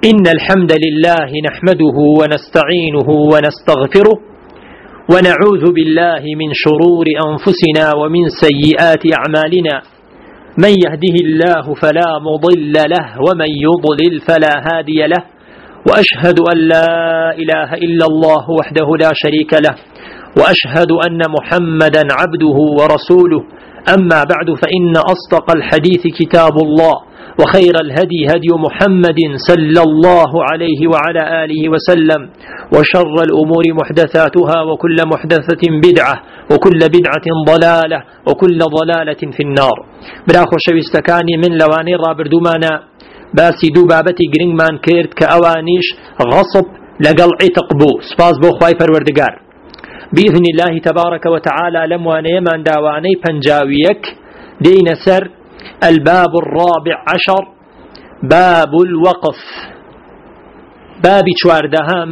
إن الحمد لله نحمده ونستعينه ونستغفره ونعوذ بالله من شرور أنفسنا ومن سيئات أعمالنا. من يهده الله فلا مضل له ومن يضلل فلا هادي له، وأشهد أن لا إله إلا الله وحده لا شريك له، وأشهد أن محمدا عبده ورسوله. أما بعد، فإن أصدق الحديث كتاب الله، وخير الهدي هدي محمد صلى الله عليه وعلى آله وسلم، وشر الأمور محدثاتها، وكل محدثة بدعة، وكل بدعة ضلالة، وكل ضلالة في النار. براخو شويستكاني من لواني رابردومانا باسی دوو بابەتی گرنگمان کرد کە ئەوانیش غەصب لەگەڵ عیتق بوو. سپاس بۆ خوای پەروەردگار. بإذن الله تبارك وتعالى لموانيمان داواني پنجاويك دين سر الباب الرابع عشر، باب الوقف. بابي چواردهم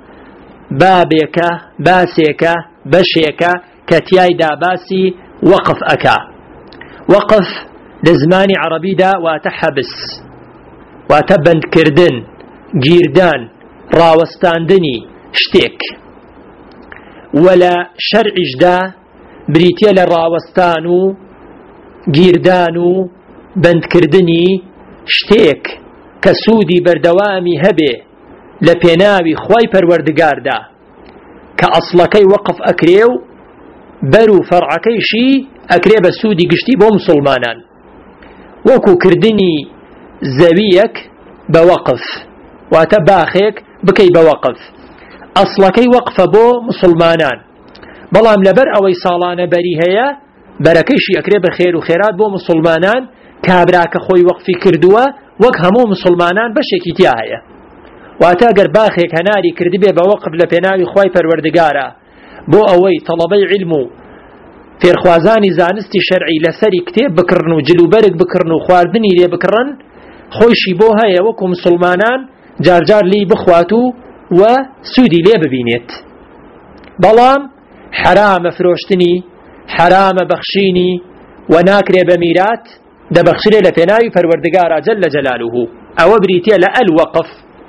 بابك باسيك بشيك كتياي دا باسي وقف أكا. وقف لزمان عربي دا واتحبس واتبند كردن جيردان راوستاندني شتيك، ولا شرع جدا بريتيا لراوستانو گیردانو بندکردنی شتێک کە سوودی بەردەوامی هەبێ لە پێناوی خوای پەروەردگاردا کە ئەسڵەکەی وەقف ئەکرێ و بەر و فەرعەکەیشی ئەکرێ بە سوودی گشتی بۆ مسلمانان، وەکو کردنی زەویەک بە وەقف، واتە باخێک بکەی بە وەقف. ئەسڵەکەی وەقفە بۆ مسلمانان، بەڵام لەبەر ئەوەی ساڵانە بەری هەیە بەرەکەیشی ئەکرێ بە خێر و خێرات بۆ مسلمانان، کابراکە خۆی وەقفی کردووە وەک هەموو مسلمانان بەشێکی تیا هەیە. واتە ئەگەر باخێک هەناری کردی بێ بە وەقف لە پێناوی خوای پەروەردگارە بۆ ئەوەی تەڵەبەی عیلم و فێرخوازانی زانستی شەرعی لەسەری کتێب بکڕن و جلوبەرگ بکڕن و خواردنی لێ بکڕن، خۆیشی بۆ هەیە وەکو مسلمانان جارجار لی بخوات و سوودی لێ ببینێت. بەڵام حرامە فرۆشتنی، حرامە بەخشینی و ناکرێ بە میرات دەبەخشرێ لە پێناوی پەروەردگارە جەل جەلالوه. ئەوە بریتیە لە الوقف.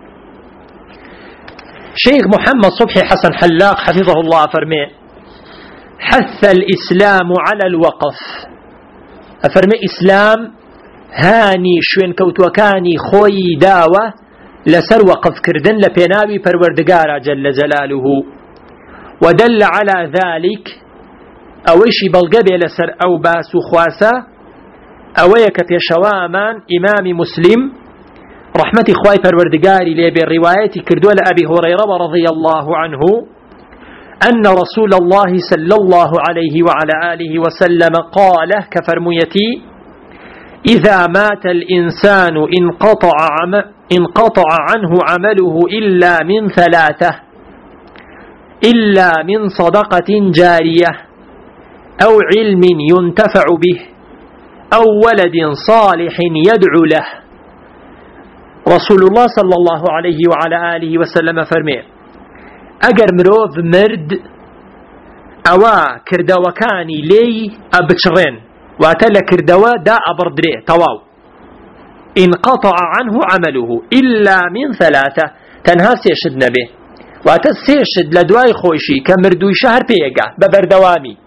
شيخ محمد صبحي حسن حلاق حفظه الله فرمي: حث الإسلام على الوقف. أفرمي إسلام هاني شوين كوتوكاني خوي داوة لسر وقف كردن لبيناوي پروردگارا جل جلاله. ودل على ذلك أويشي بلغبي لسر أو باسو خواسا أويك بيشوامان إمام مسلم رحمة خواي پروردگاري لبي الرواية كردول أبي هريرة رضي الله عنه أن رسول الله صلى الله عليه وعلى آله وسلم قال كفرميتي: إذا مات الإنسان انقطع عنه عمله إلا من ثلاثة: إلا من صدقة جارية، أو علم ينتفع به، أو ولد صالح يدعو له. رسول الله صلى الله عليه وعلى آله وسلم فرمي: أجر مروف مرد أوا كردوكاني لي أبتشغين واتلا كردوا دا أبردري تواو، انقطع عنه عمله إلا من ثلاثة، تنها سيشد نبي واتا سيشد لدواي خوشي كمردوي شهر بيقع ببردوامي،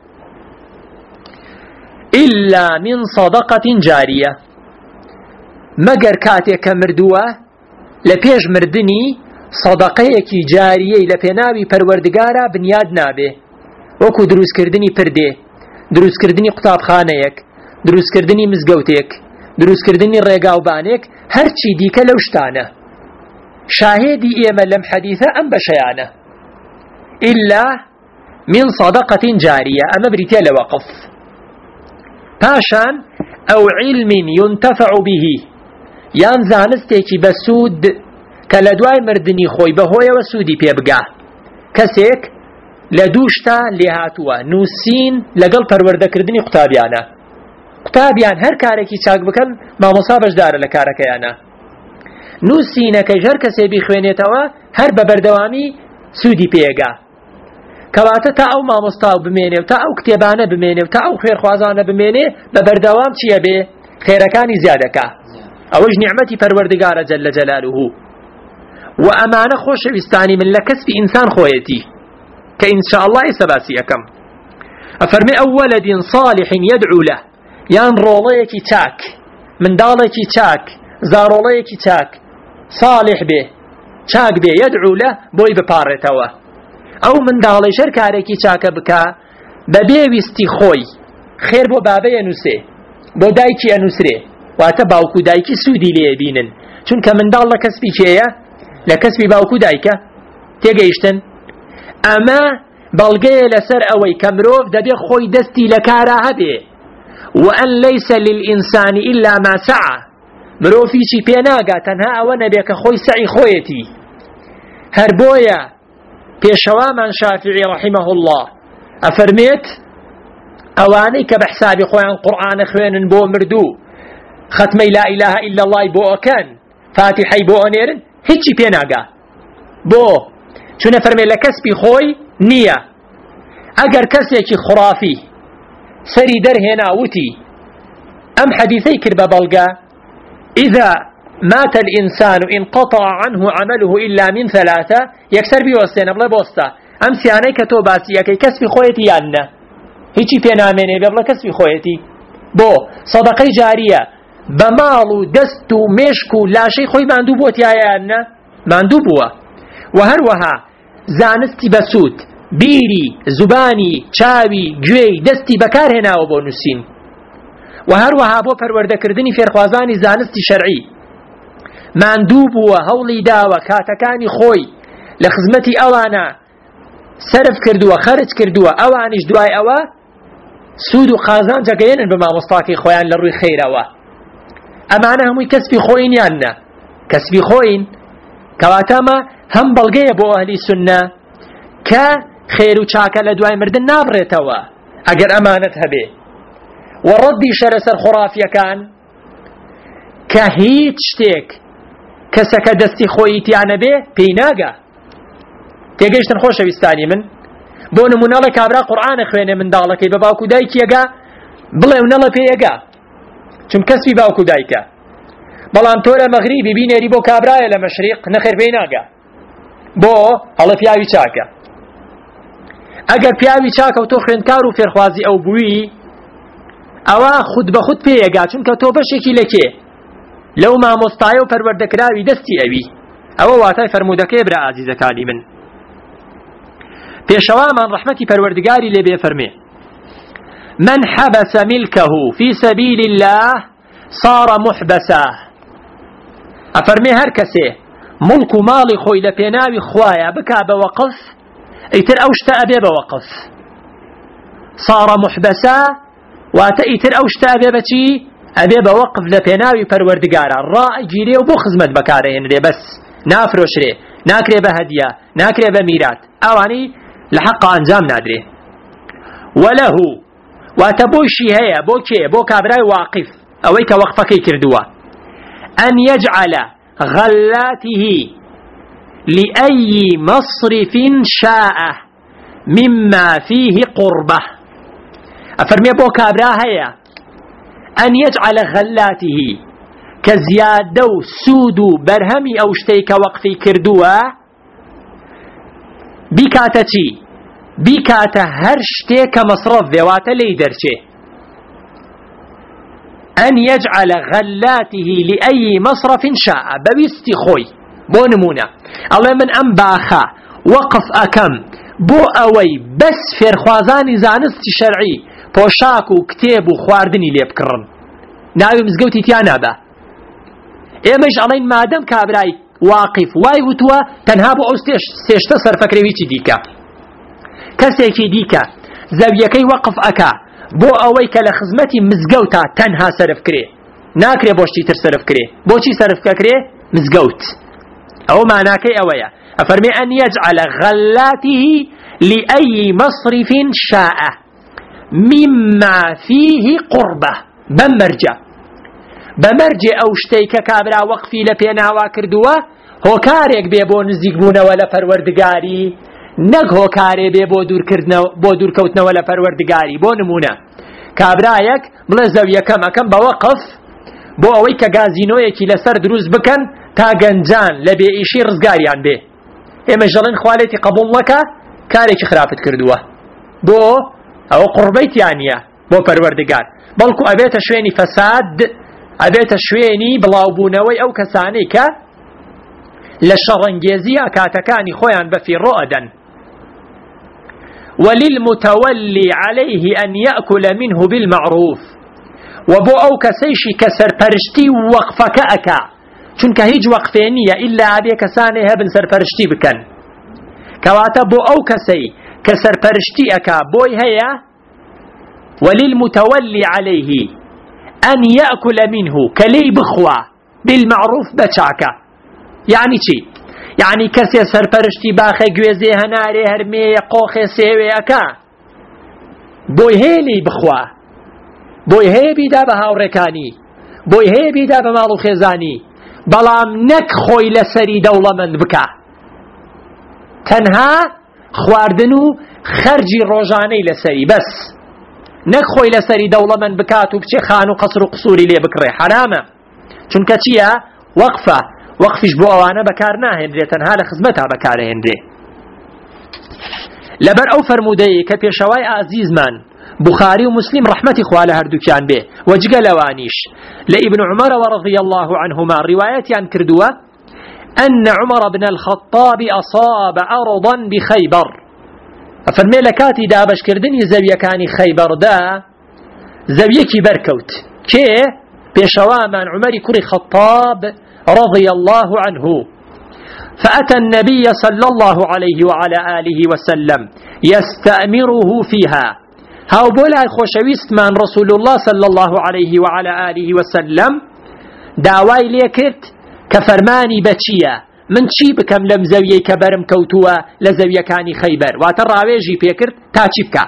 إلا من صدقة جارية، مگر كاتي كمردوه لبيج مردني صدقيكي جارية لبيناوي پروردگارا بنياد نابه، وكو دروس كردني پرده، دروس كردني قطاب خانيك، دروس كردني مزگوتيك، دروس كردني ريقاوبانيك، هرچي ديك لوشتانه. شاهدي إيما لم حديثة أم بشيانه إلا من صدقة جارية، أما بريتيا لوقف. پاشان أو علم ينتفع به، يان زانستيكي بسود كالدواي مردني خوي بهوية وسودي بيبقى كسيك لدوشتا لهاتوا نوسين لقل پرورده كردني قطابيانا. قطابيان هر كاركي چاك بكن ما مصابش دار لكاركيانا. نوسينك جر كسي بخوينيتوا هر ببردوامي سودي بيبقى. كواتا تا او ما مستاو بمينه تا او كتابانه بمينه تا او خير خوازانه بمينه ببردوام چيه بي خيركاني زيادكا. اوج نعمتي پروردگار جل جلاله. وأمانة خوش بستاني من لكسب إنسان خويتي كإن شاء الله إسباسي أكم أفرمي أو ولد صالح يدعو له يان روليكي تاك من داليكي تاك زاروليكي تاك صالح به تاك به يدعو له بوي ببارتوا أو من دالي شركاريكي تاك بكا ببيويستي خوي خير بو بابا ينوسي بو دايكي ينوسري واتا باوكو دايكي سودي ليبينن چونك من دال لكسبي كيا لكسبي باوكو دايكا تيجيشتن أما بلغي لسر أوي كمروف دبي خوي دستي لكارا هبي وأن ليس للإنسان إلا ما سعى مروفي شي بيناغا تنها أولا بيك خوي سعي خويتي هربويا بيشوا من شافعي رحمه الله أفرميت أواني كبحسابي خوان قرآن خوان بو مردو ختمي لا إله إلا الله بو أكان فاتحي بو أنيرن هيتشي بيناغا بو چون فرمي لكسبي خوي نية اگر كسيكي خرافي سري در هنا وتي ام حديثي كربا بلغا اذا مات الانسان انقطع عنه عمله الا من ثلاثة يكسر بيوستين بلا بوستا ام سياني كتو باسيكي كسبي خويتي يانا هيتشي بيناميني بلا كسبي خويتي بو صدقي جارية بمالو دستو مشكو لا شي خوي ماندو بوت يانا ماندو بوا وهروها زانستی بسود بیری زبانی چاوی گوی دستی بکار هناو بو نوسین و هروها بو پروردەکردنی فێرخوازانی زانستی شەرعی ماندوو بووە هەوڵی داوە کاتەکانی خۆی لە خزمەتی ئەوانە سەرف کردووە خەرج کردووە ئەوانیش دوای ئەوە سود و قازان جەگەیەنن بە مامۆستاکەی خۆیان لە ڕووی خەیرەوە ئەمانە هەمووی کەسبی خۆین یاننا کەسبی خۆین کەواتەمە هم بلغيه بو اهلي سنة كا خير و چاكا لدواي مردن نابريتوا اگر امانتها به وردي شرسر خرافيا كان كهيت شتيك كسك دستي خويتيانا به بيناغا تيجيشتن خوش ويستاني من بو نمونالا كابرا قرآن خوينه من دالكي بباوكو دايكي يقا بلا ونالا بيقا چون كسبي باوكو دايكا بلان تورا مغربي بينيري بو كابرايا لمشرق نخير بيناغا بۆ هەڵە پیاوی چاکە ئەگەر پیاوی چاکە و تۆ خوێندکار و فێرخوازی ئەو بووی ئەوە خود بە خود پێیەگا چونکە تۆ بەشێکی لەکێ لەو مامۆستایە و پەروەردەکراوی دەستی ئەوی ئەوە واتای فەرموودەکەی برا ئازیزەکانی من پێشەوامان ڕەحمەتی پەروەردگاری لێ بێ فەرمێ من حبس ملكه في سبيل الله صار محبسا ئەفەرمێ هەر کەسێ ملك مالي خوي لبيناوي خوايا بكا بوقف ايتر اوشتا ابي بوقف صار محبسا واتيتر اوشتا ابي بچي ابي بوقف لبيناوي پروردگارا الرائي جيري وبو خزمت بكاره هنري بس نافروش ري ناكري بهدية ناكري بميرات اواني لحق انجام نادري وله واتبوشي هيا بوكي بو كابراي واقف اويك وقفك كردوا ان يجعل غلاته لأي مصرف شاء مما فيه قربة أفرمي أبو كابرا هيا أن يجعل غلاته كزيادة سود برهمي أو شتيك وقفي كردوا بكاتتي بكاتا هرشتيك مصرف ذوات ليدرشي أن يجعل غلاته لأي مصرف شاء بويستي خوي بو نمونة الله من أم باخا وقف أكم بو أوي بس فێرخوازانی زانستی شەرعی پۆشاک و کتێب و خواردنی لێ بکڕن ناوی مزگەوتی تیا نابە ئێمەش ئەڵێن مادەم کابرای واقف وای وتووە تەنها بۆ ئەو سێشتە سەرفەکرێویی دیکە کەسێکی دیکە زەویەکەی وەقف ئەکا بۆ ئەوەی کە لە خزمەتی مزگەوتە تەنها سەرف کرێ ناکرێ بۆ شتی تر سەرف کرێ بۆچی سەرف کەکرێ مزگەوت ئەو ماناکەی ئەوەیە ئەفەرمێ ئەن یەجعەلە غەلاتیه لأي مصرف شاء مما فيه قربة بمرجع أو شتيك كابرا وقفي لبيناوا كردوا هو كاريك بيبو نزيقبونا ولا پروردگاري نەک هۆکارێ بێ بۆ دوورکەوتنەوە لە پەروەردگاری بۆ نمونە کابرایەک بڵێ زەویەکەم ئەکەم بە وەقف بۆ ئەوەی کە گازینۆیەکی لەسەر دروست بکەن تا گەنجان لە بێئیشی ڕزگاریان بێ. ئێمە ژەڵێن خوالێتی قبول نەکا کارێکی خراپت کردووە، بۆ ئەوە قوربەیتیان نییە بۆ پەروەردگار، بەڵکو ئەبێتە شوێنی فەساد، ئەبێتە شوێنی بڵاوبوونەوەی ئەو کەسانەی کە لە شەڕەنگێزی ئاکاتەکانی خۆیان بەفیڕۆ ئەدەن. وللمتولي عليه أن يأكل منه بالمعروف، وبو أو كسيشي كسر پرشتي وقفك أكا، چونك هيج وقفينية إلا أبي كساني هبن سر پرشتي بكن، كواتا بو أو كسي كسر پرشتي أكا بوي هيا. وللمتولي عليه أن يأكل منه كلي بخوا بالمعروف بچاكا. يعني چي؟ يعني كسي سر پرشتي باخي گوزي هناري هرمي قوخي سيوي أكا بوي هيلي بخوا، بوي هي بيدا بهاو ركاني، بوي هي بيدا بمالو خيزاني، بلام نك خوي لسري دولة من بكا، تنها خواردنو خرجي روجاني لسري بس، نك خوي لسري دولة من بكاتو بچي خانو قصر قصوري لي بكري حرامة، چونك چيا وقفة وقفش بو اوانا بكار ناهندري، تنها لخزمتها بكار هندري. لبر او فرمودي كبيشواي عزيز من بخاري ومسلم رحمتي خوالة هردوكيان به وجقل وانيش لابن عمر ورضي الله عنهما روايات عن كردوة أن عمر بن الخطاب أصاب أرضا بخيبر، فرمي لكاتي دا باش كردني زاوية كاني خيبر دا زاوية كي بركوت كي بيشوا من عمر كري خطاب رضي الله عنه، فأتى النبي صلى الله عليه وعلى آله وسلم يستأمره فيها، هاو بولا خوشويست من رسول الله صلى الله عليه وعلى آله وسلم داواي ليكرت كفرماني بچيا من چي بكم لم زوية كبرم كوتوا لزوية كاني خيبر واتراويجي بيكرت تاچبكا،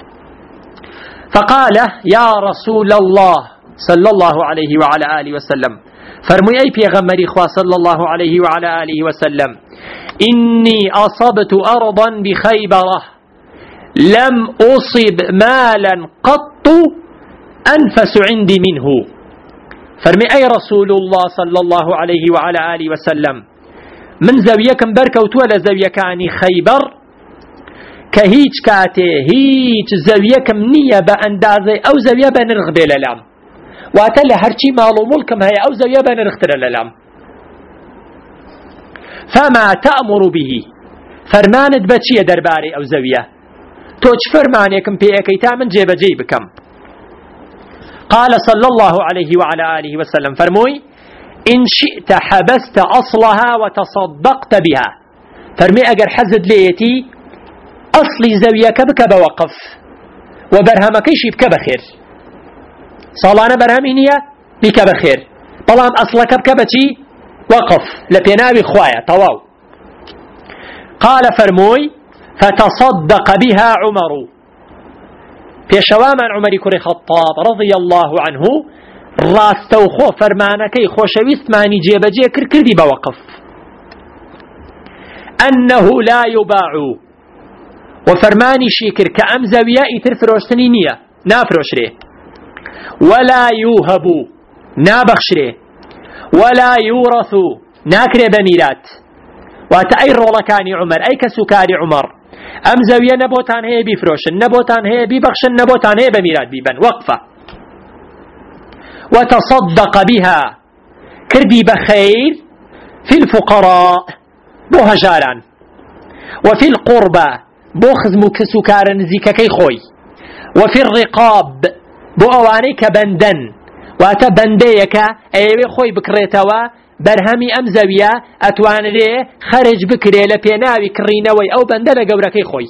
فقال يا رسول الله صلى الله عليه وعلى آله وسلم، فرمي أي بيغمري خوا صلى الله عليه وعلى آله وسلم، إني أصبت أرضا بخيبرة لم أصب مالا قط أنفس عندي منه. فرمي أي رسول الله صلى الله عليه وعلى آله وسلم من زاويكم بركوت ولا زاوية كاني خيبر كهيج كاتي هيج زاويكم نية بأندازي أو زاوية بنرغدي للام واتل هرشي مالو ملكم هي أو زاوية بنرغتر للام، فما تأمر به فرماند بچي درباري أو زاوية توج فرمانيكم بيكيتا من جيب جيبكم. قال صلى الله عليه وعلى آله وسلم فرموي إن شئت حبست أصلها وتصدقت بها، فرمي أجر حزد ليتي أصلي زاوية بك بوقف وبرهمكيش بك بخير، صالانة برهمينية بك بخير، بلام أصلك بك بچي وقف لبيناوي خوايا طواو. قال فرموي فتصدق بها عمر، بيشوامان عمر كري خطاب رضي الله عنه راستوخو فرمانكي خوشويست ماني جيبجي كردي بوقف أنه لا يباع، وفرماني شيكر كأم زاوية ترفروشتني نية نافروشري، ولا يوهب نابخشري، ولا يورث ناكري بميرات، واتأي رولكاني عمر أي كسكاري عمر أم زاوية نبوتان هي بفروشن نبوتان هي ببخشن نبوتان هي بميرات بيبن وقفة. وتصدق بها كردي بخير في الفقراء بو هجاران، وفي القربى بو خزمو كسكارن زيككي خوي، وفي الرقاب بو اواني كبندن واتا بنديك ايوي خوي بكريتوا برهمي ام زاوية اتوان ليه خرج بكري لبيناوي كرينوي او بندن قبركي خوي.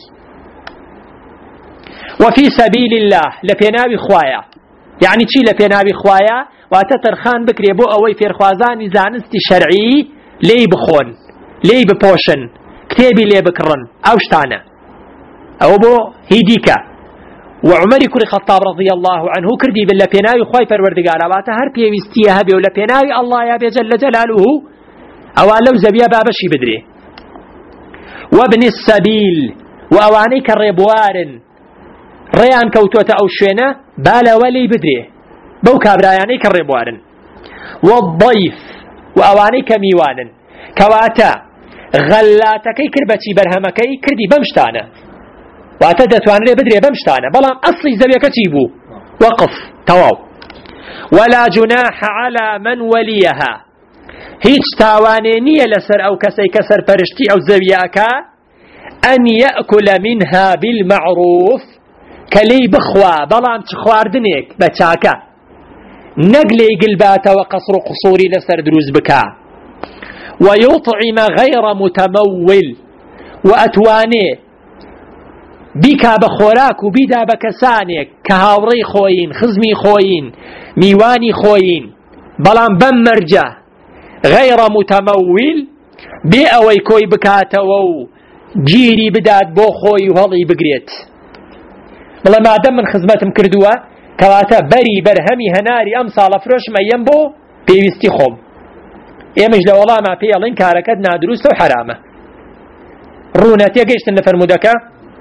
وفي سبيل الله لبيناوي خوايا، يعني چی لبيناوي خوايا واتا ترخان بكري بو اوي فيرخوازاني زانستي شرعي لي بخون لي بپوشن كتابي لي بكرن اوشتانا او بو هيديكا. وعمر كري خطاب رضي الله عنه كردي بالله بيناوي خواي پروردگار واتا هر بيويستيه هبي ولا بيناوي الله يا جل جلاله اوالو زبيا بابشي بدري. وابن السبيل واواني كالريبوارن ريان كوتوتا او شوينه بالا ولي بدري بو كابراياني كالريبوارن. والضيف وأواني كميوانا كواتا غلاتكي كربتي برهمكي كردي بمشتانا واتا دتوان لي بدري بمشتانا بلان أصلي زبيا كتيبو وقف تواو ولا جناح على من وليها هيج تاوانينية لسر أو كسي كسر فرشتي أو زبياكا أن يأكل منها بالمعروف كلي بخوا بلان تخواردنيك بتاكا نقلي قلباتا وقصر قصوري لسر دروز بكا ويطعم غير متمول وأتواني بيكا بخوراك وبيدا بكسانك كهاوري خوين خزمي خوين ميواني خوين بلان بمرجة غير متمول بي اوي كوي بكاتا وو جيري بداد بو خوي وهضي بقريت بلا ما دم من خزمتم كردوا كواتا بري برهمي هناري امسال فروش ما ينبو بيوستي خوم ايمش لو والله ما بيالين كاركتنا دروس وحرامه رونتي قيشتن لفرمودكا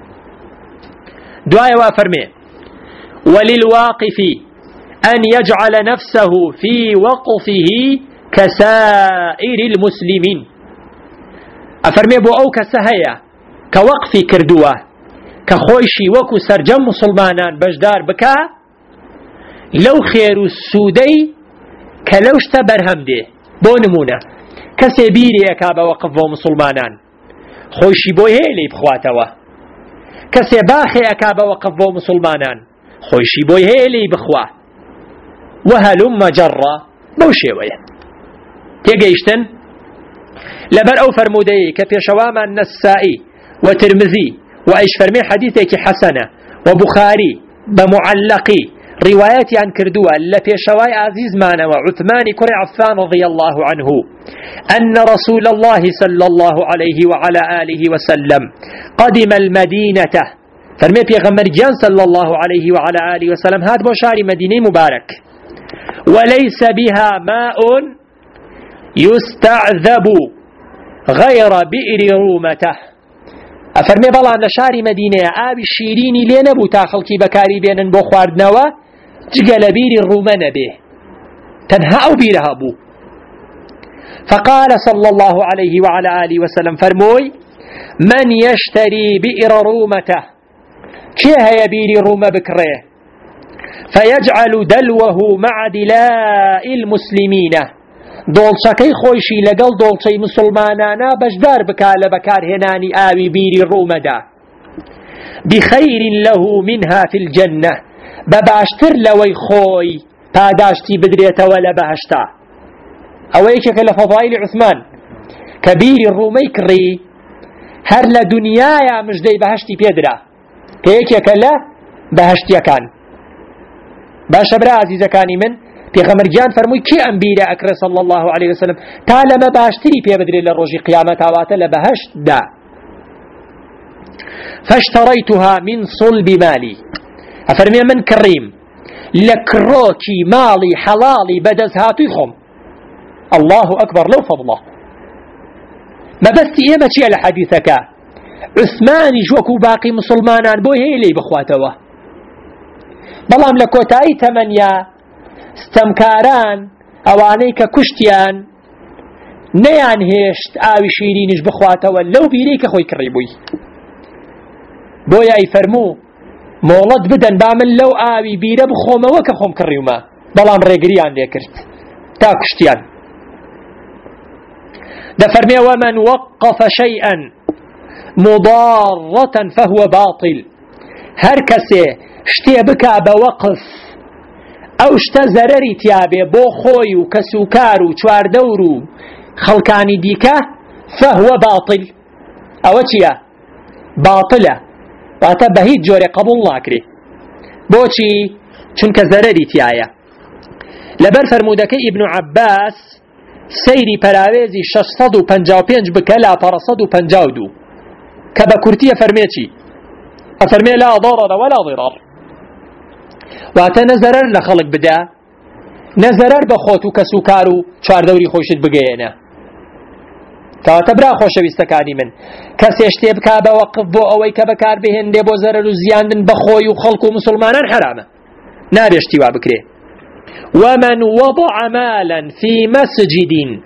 دعاء وافرمي وللواقف أن يجعل نفسه في وقفه كسائر المسلمين أفرمي بو أو كسهيا كوقفي كردوه كخويشي وكو سرجم مسلمانان بجدار بكا لو خير السودي كلوشت برهم دي بو نمونه كسي بيري أكاب وقف مسلمانان خويشي بو هيلي بخواتوه كسي باخي أكاب وقف بو مسلمانان خويشي بو هيلي بخواه وهلم جرى بوشي ويا تيجيشتن لبر أو فرمودي كبيشواما النسائي وترمذي وإيش فرمي حديثك حسنة وبخاري بمعلقي رواياتي عن كردوة لبيشواي عزيز مانا وعثمان كرع عفان رضي الله عنه أن رسول الله صلى الله عليه وعلى آله وسلم قدم المدينة فرمي بيغمر جان صلى الله عليه وعلى آله وسلم هاد بشاري مدينة مبارك وليس بها ماء يستعذب غير بئر رومته أفرمي بلا نشاري مدينة آبي الشيريني لينبو تاخلكي بكاري بينن بو خواردنوا جقل بير الرومان به تنها أو بيرها بو فقال صلى الله عليه وعلى آله وسلم فرموي من يشتري بئر رومته كيها يبير روم بكره فيجعل دلوه مع دلاء المسلمين دولشكي خوشي لقل دولشي مسلمانانا بجدار بكال بكار هناني آوي بيري الروم دا بخير له منها في الجنة بباشتر لوي خوي پاداشتي بدرية ولا بهشتا اويكك لفضائل عثمان كبير الرومي كري هر لدنيايا مجدي بهشتي بيدرا كيكك لا بهشتي كان باش برا عزيزة كاني من پیغمبر جان فرموي كي أنبيرا أكرر صلى الله عليه وسلم تعالى ما باشتري بي بدري للرجي قيامة واتا لبهشت دا فاشتريتها من صلب مالي أفرمي من كريم لكروكي مالي حلالي بدز هاتيخم الله أكبر لو فضله ما بس إيما شيء لحديثك عثمان جوكو باقي مسلمانان بو هيلي بخواتوا بلام لكوتاي تمنيا استمكاران اوانيك كشتيان نيان هشت آوي شيرينش بخواتوا لو بيريك خوي كريبوي بويا يفرمو مولد بدن بعمل لو آوي بيرا بخوما وكخوم كريوما بلام ريقريان ليكرت تا كشتيان دفرمي ومن وقف شيئا مضارة فهو باطل هركسي شتي بكا بوقف او شتا زرري تيابي بو خوي وكسوكارو چوار دورو خلقاني ديكا فهو باطل او چيا باطلة باتا بهيد جوري قبول الله كري بوچي چونك زرري تيايا لبر فرمودك ابن عباس سيري پراويزي 655 بكلا 452 كبا كورتية فرميتي أفرمي لا ضرر ولا ضرر واتا نزرر لخلق بدا نزرر بخوتو كسوكارو چوار دوري خوشت بگينا كواتا برا خوش بيستكاني من كسيشتي بكا بوقف بو اوي كبكار بهن دي بو زرر وزياندن بخوي وخلقو مسلمانان حرامة نابشتي وابكري ومن وضع مالا في مسجد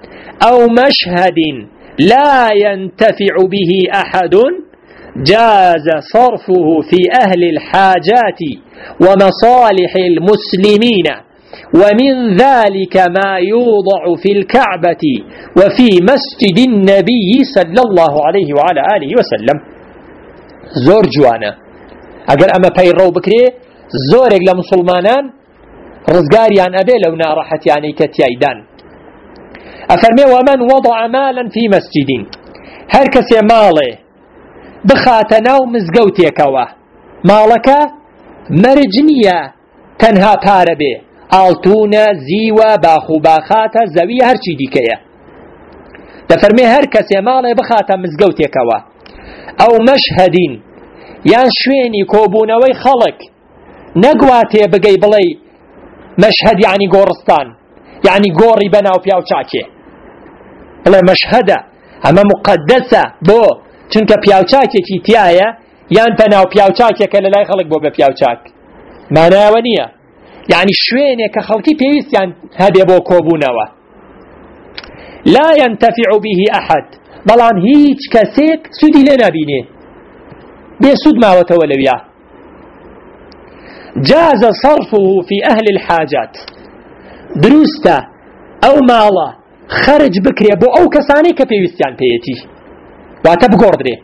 أو مشهد لا ينتفع به أحد جاز صرفه في أهل الحاجات ومصالح المسلمين، ومن ذلك ما يوضع في الكعبة وفي مسجد النبي صلى الله عليه وعلى آله وسلم. زور جوانا اگر اما پیرو بکری زورك لمسلمانان رزقاريان أبي لو نارحتياني كتيايدان. أفرمي ومن وضع مالا في مسجد، هركس ماله بخاتنا ومزقوتيكوا مالك مرجنية تنها باربي آلتونا زيوة باخو باخاتا زوية هرچي ديكيا. تفرمي هركس ماله بخاتا مزقوتيكوا أو مشهد يان شويني كوبونوي خلق نقواتي بقي بلي مشهد يعني قورستان يعني قوري بناو بياو چاكي بلي مشهدة اما مقدسة بو چونك بياو چاكي كي تيايا يان بناو بياو چاكي كلا لا يخلق بو بياو چاك معناها ونية يعني شويني كخلقي بيويس يعني هذا بو كوبونوا لا ينتفع به أحد بلان هيج كسيك سودي لنا بيني بيسود ما وتولويا. جاز صرفه في أهل الحاجات دروستا أو مالا خرج بكري بو أو كساني كبيوستيان بيتي واتبقور دري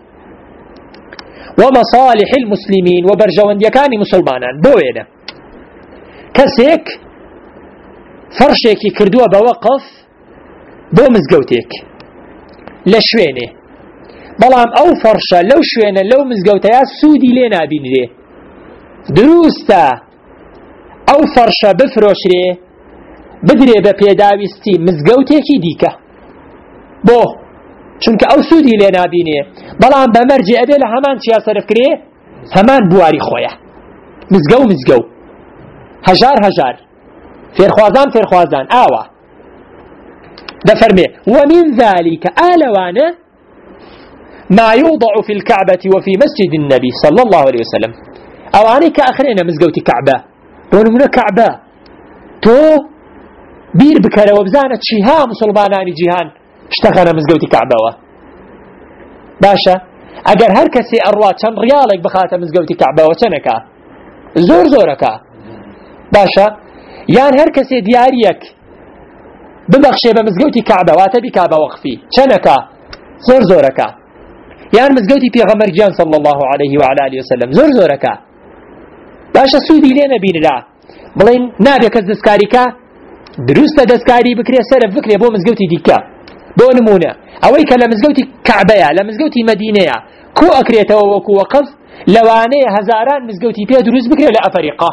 ومصالح المسلمين وبرجوان يكاني مسلمانان بوينة كسيك فرشيكي كردوه بوقف بو مزقوتيك لشوينه بلام او فرشة لو شوينه لو مزقوتيا سودي لينا بينري دروستا او فرشة بفروشري بدري بپيداويستي مزقوتيكي ديكا بو چونك او سودي لينا بيني بلام بمرجي ابي لهمان چيا صرف كري همان بواري خويا مزقو هجار فيرخوازان آوا دفرمي ومن ذلك آلوانه ما يوضع في الكعبة وفي مسجد النبي صلى الله عليه وسلم. أواني كأخرين مزقوتي كعبة ونمنا كعبة تو بير بكرة وبزانة شيها مسلماناني جيهان اشتغنا مزقوتي كعبة باشا اگر هر کسی أروات چند ريالك بخاطة مزقوتي كعبة وچنكا زوركا باشا يان هر کسی دياريك ببخشي بمزقوتي كعبة واتبي كعبة وقفي چنكا زوركا يعني مزقوتي پیغمبر جان صلى الله عليه وعلى آله وسلم زوركا باشا سودي لنا بين لا بلين نابي كز دسكاريكا دروستا دسكاري بكري سرف بكري بو مزقوتي ديكا بو نمونة اويكا لمزقوتي كعبة لمزقوتي مدينة كو اكريتا وكو وقف لواني هزاران مزقوتي بيها دروس بكري لا افريقا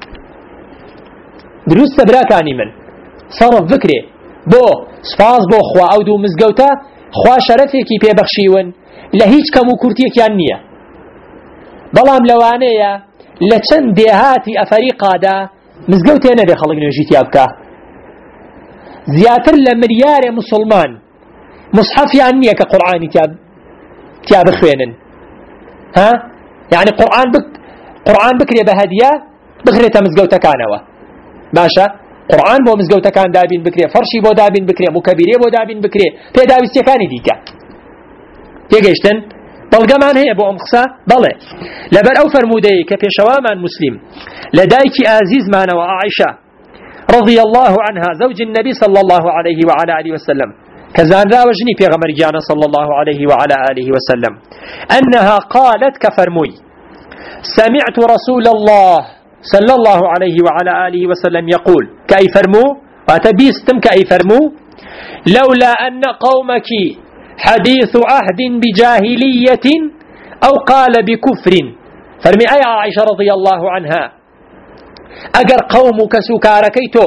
دروستا براكاني من صرف بكري بو سپاس بو خوا او دو مزقوتا خوا شرفيكي بي بخشيون لهيج كمو كورتيك يانية بلام لوانية لچن ديهاتي أفريقا دا مزقوتي نبي خلق نجيت يابكا زياتر لمليار مسلمان مصحف يانية كقرآن تياب خوينن ها يعني قرآن بكري بهدية بغريتا مزقوتا كانوا باشا قرآن بو مزقوتا كان دابين بكري فرشي بو دابين بكري مكبيري بو دابين بكري في دابي استيكاني ديكا تيجيشتن بلغمان هي بو امقصا بله لبر او فرمودي كبيشوامان مسلم لدايك عزيز معنا وعائشة رضي الله عنها زوج النبي صلى الله عليه وعلى آله وسلم كزان راوجني في غمر جانا صلى الله عليه وعلى آله وسلم أنها قالت كفرموي سمعت رسول الله صلى الله عليه وعلى آله وسلم يقول كأي فرمو وتبيستم كأي فرمو لولا أن قومك حديث عهد بجاهلية أو قال بكفر فرمي أي عائشة رضي الله عنها أجر قومك سكاركيتو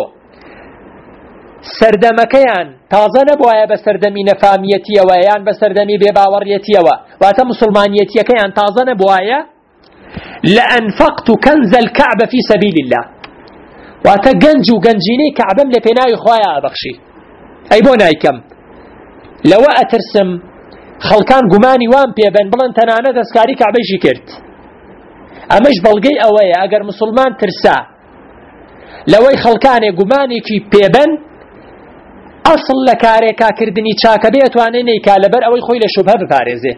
سردمكيان تازن بوايا بسردمي نفاميتي ويان بسردمي بباوريتي واتا مسلمانيتي كيان تازن بوايا لأنفقت كنز الكعبة في سبيل الله واتا جنجو جنجيني كعبم لبناي خوايا أبخشي أي بوناي كم لو أترسم خلقان قماني وان بيبن بلن تنانا دسكاري كعبيشي كرت أمش بلغي أويا أقر مسلمان ترسا لوي خلقاني قماني كي بيبن ئەسڵ لە کارێکا کردنی چاکە بێتوانێ نەیکا لەبەر ئەوەی خۆی لە شوبهە بپارێزێ.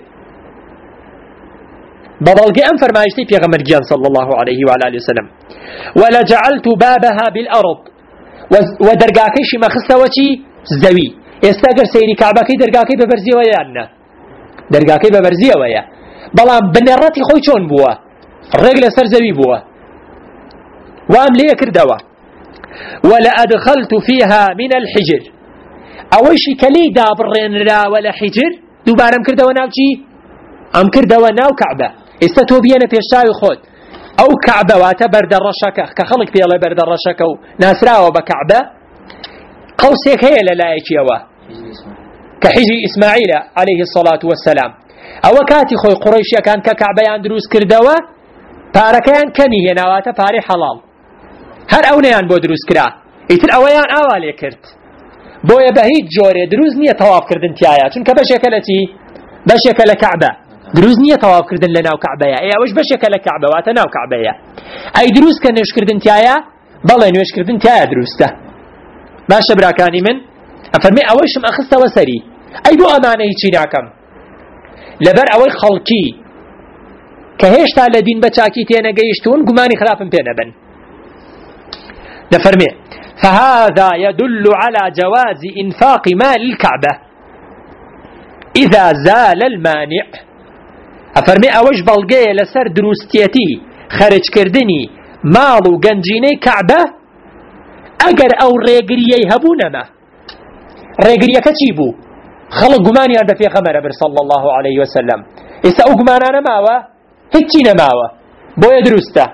بەڵگە ئەم فەرمایشتەی پێغەمبەر گیان صلی الله عليه وعلى آله وسلم ولجعلت بابها بالأرض ودرگاکەیشی مەخستەوە چی زەوی. ئێستا گەر سەیری کعبەکەی دەرگاکەی بەبەرزیەوە یاننا دەرگاکەی بەبەرزیەوەیە بەڵام بنەڕەتی خۆی چۆن بووە ڕێک لەسەر زەوی بووە وام لێ کردەوە. ولأدخلت فيها من الحجر ئەوەیشی کە لێی دابڕێنراوە لە حیجر دووبارەم کردەوە ناو چی ئەم کردەوە ناو کعبە. ئێستا تۆ بێنە پێشچاوی خۆت ئەو کعبە واتە بەردەڕەشەکە کە خەڵک پێڵێ بەردەڕەشەکە و ناسراوە بە کعبە قەوسێک هەیە لە لایەکیەوە کە حیجری ئیسماعیلە عليه الصلاة والسلام. ئەوە کاتی خۆی قوڕەیشیەکان کە کعبەیان دروست کردەوە پارەکەیان کەمی هێناواتە پارەی حەڵاڵ هەر ئەو نەیان بۆ دروست کرا ئیتر ئەوەیان ئاوا لێ کرد بۆیە بە هیچ جۆرێ دروست نییە تەوافکردن تایە چونکە بەشێکە لە چی بەشێکە لە کعبە دروست نییە تەوافکردن لە ناو کعبەیە ئەوەش بەشێکە لە کعبە واتە ناو کعبەیە. ئەی دروست کە نوێژکردن تایە بەڵێ نوێژکردن تایە دروستە. باشە براکانی من ئەفەرمێ ئەوەیشم ئەخستەوە سەری ئەی بۆ ئەمانە هیچی ناکەم لەبەر ئەوەی خەڵکی کە هێشتا لە دین بە چاکی تێنەگەیشتون گومانی خراپم پێ نەبن. دەفەرمێ فهذا يدل على جواز إنفاق مال الكعبة إذا زال المانع. أفرمي أوش بلغي لسر دروستيتي خرج كردني مالو گنجيني كعبة أجر أو ريقريي هبونما ريقريا كتيبو خلق قماني عند في خمر صلى الله عليه وسلم إسا أقمانا ماوا هتينا ماوا بويا دروسته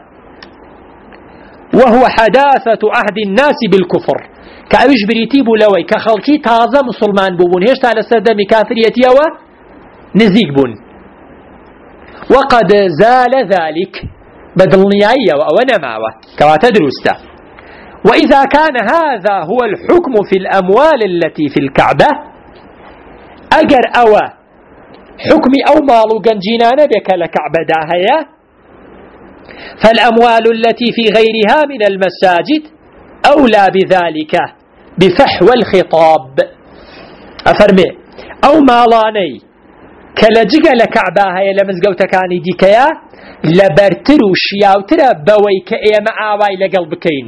وهو حداثة عهد الناس بالكفر كأوش بريتيبو لوي كخلقي تازة مسلمان بون هيش على سردم كافريتي نزيق بون وقد زال ذلك بدل نياية ونماوة كما تدرسته. وإذا كان هذا هو الحكم في الأموال التي في الكعبة أجر أوى حكم أو مالو جنجينان بك لكعبة داهية فالأموال التي في غيرها من المساجد أولى بذلك بفحوى الخطاب. أفرمي أو مالاني كالجيك لكعبة هي لمزقوتكاني ديكيا لبرترو شياوتر بويك إيما آواي لقلبكين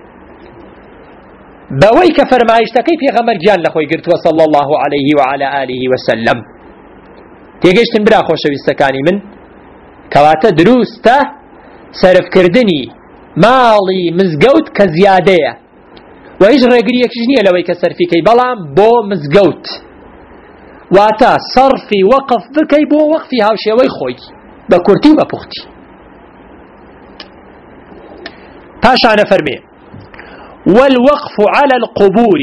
بويك فرمايشتكي في غمر جان لخوي قرت وصلى الله عليه وعلى آله وسلم تيجيشتن برا خوش بيستكاني من كواتا دروسته صرف كردني مالي مزقوت كزيادية وإيش رقريك جنية لويك صرفي كي بلام بو مزقوت واتا صرفي وقف بكي بو وقفي هاوشي ويخوي بكورتي وبختي باش أنا فرمي والوقف على القبور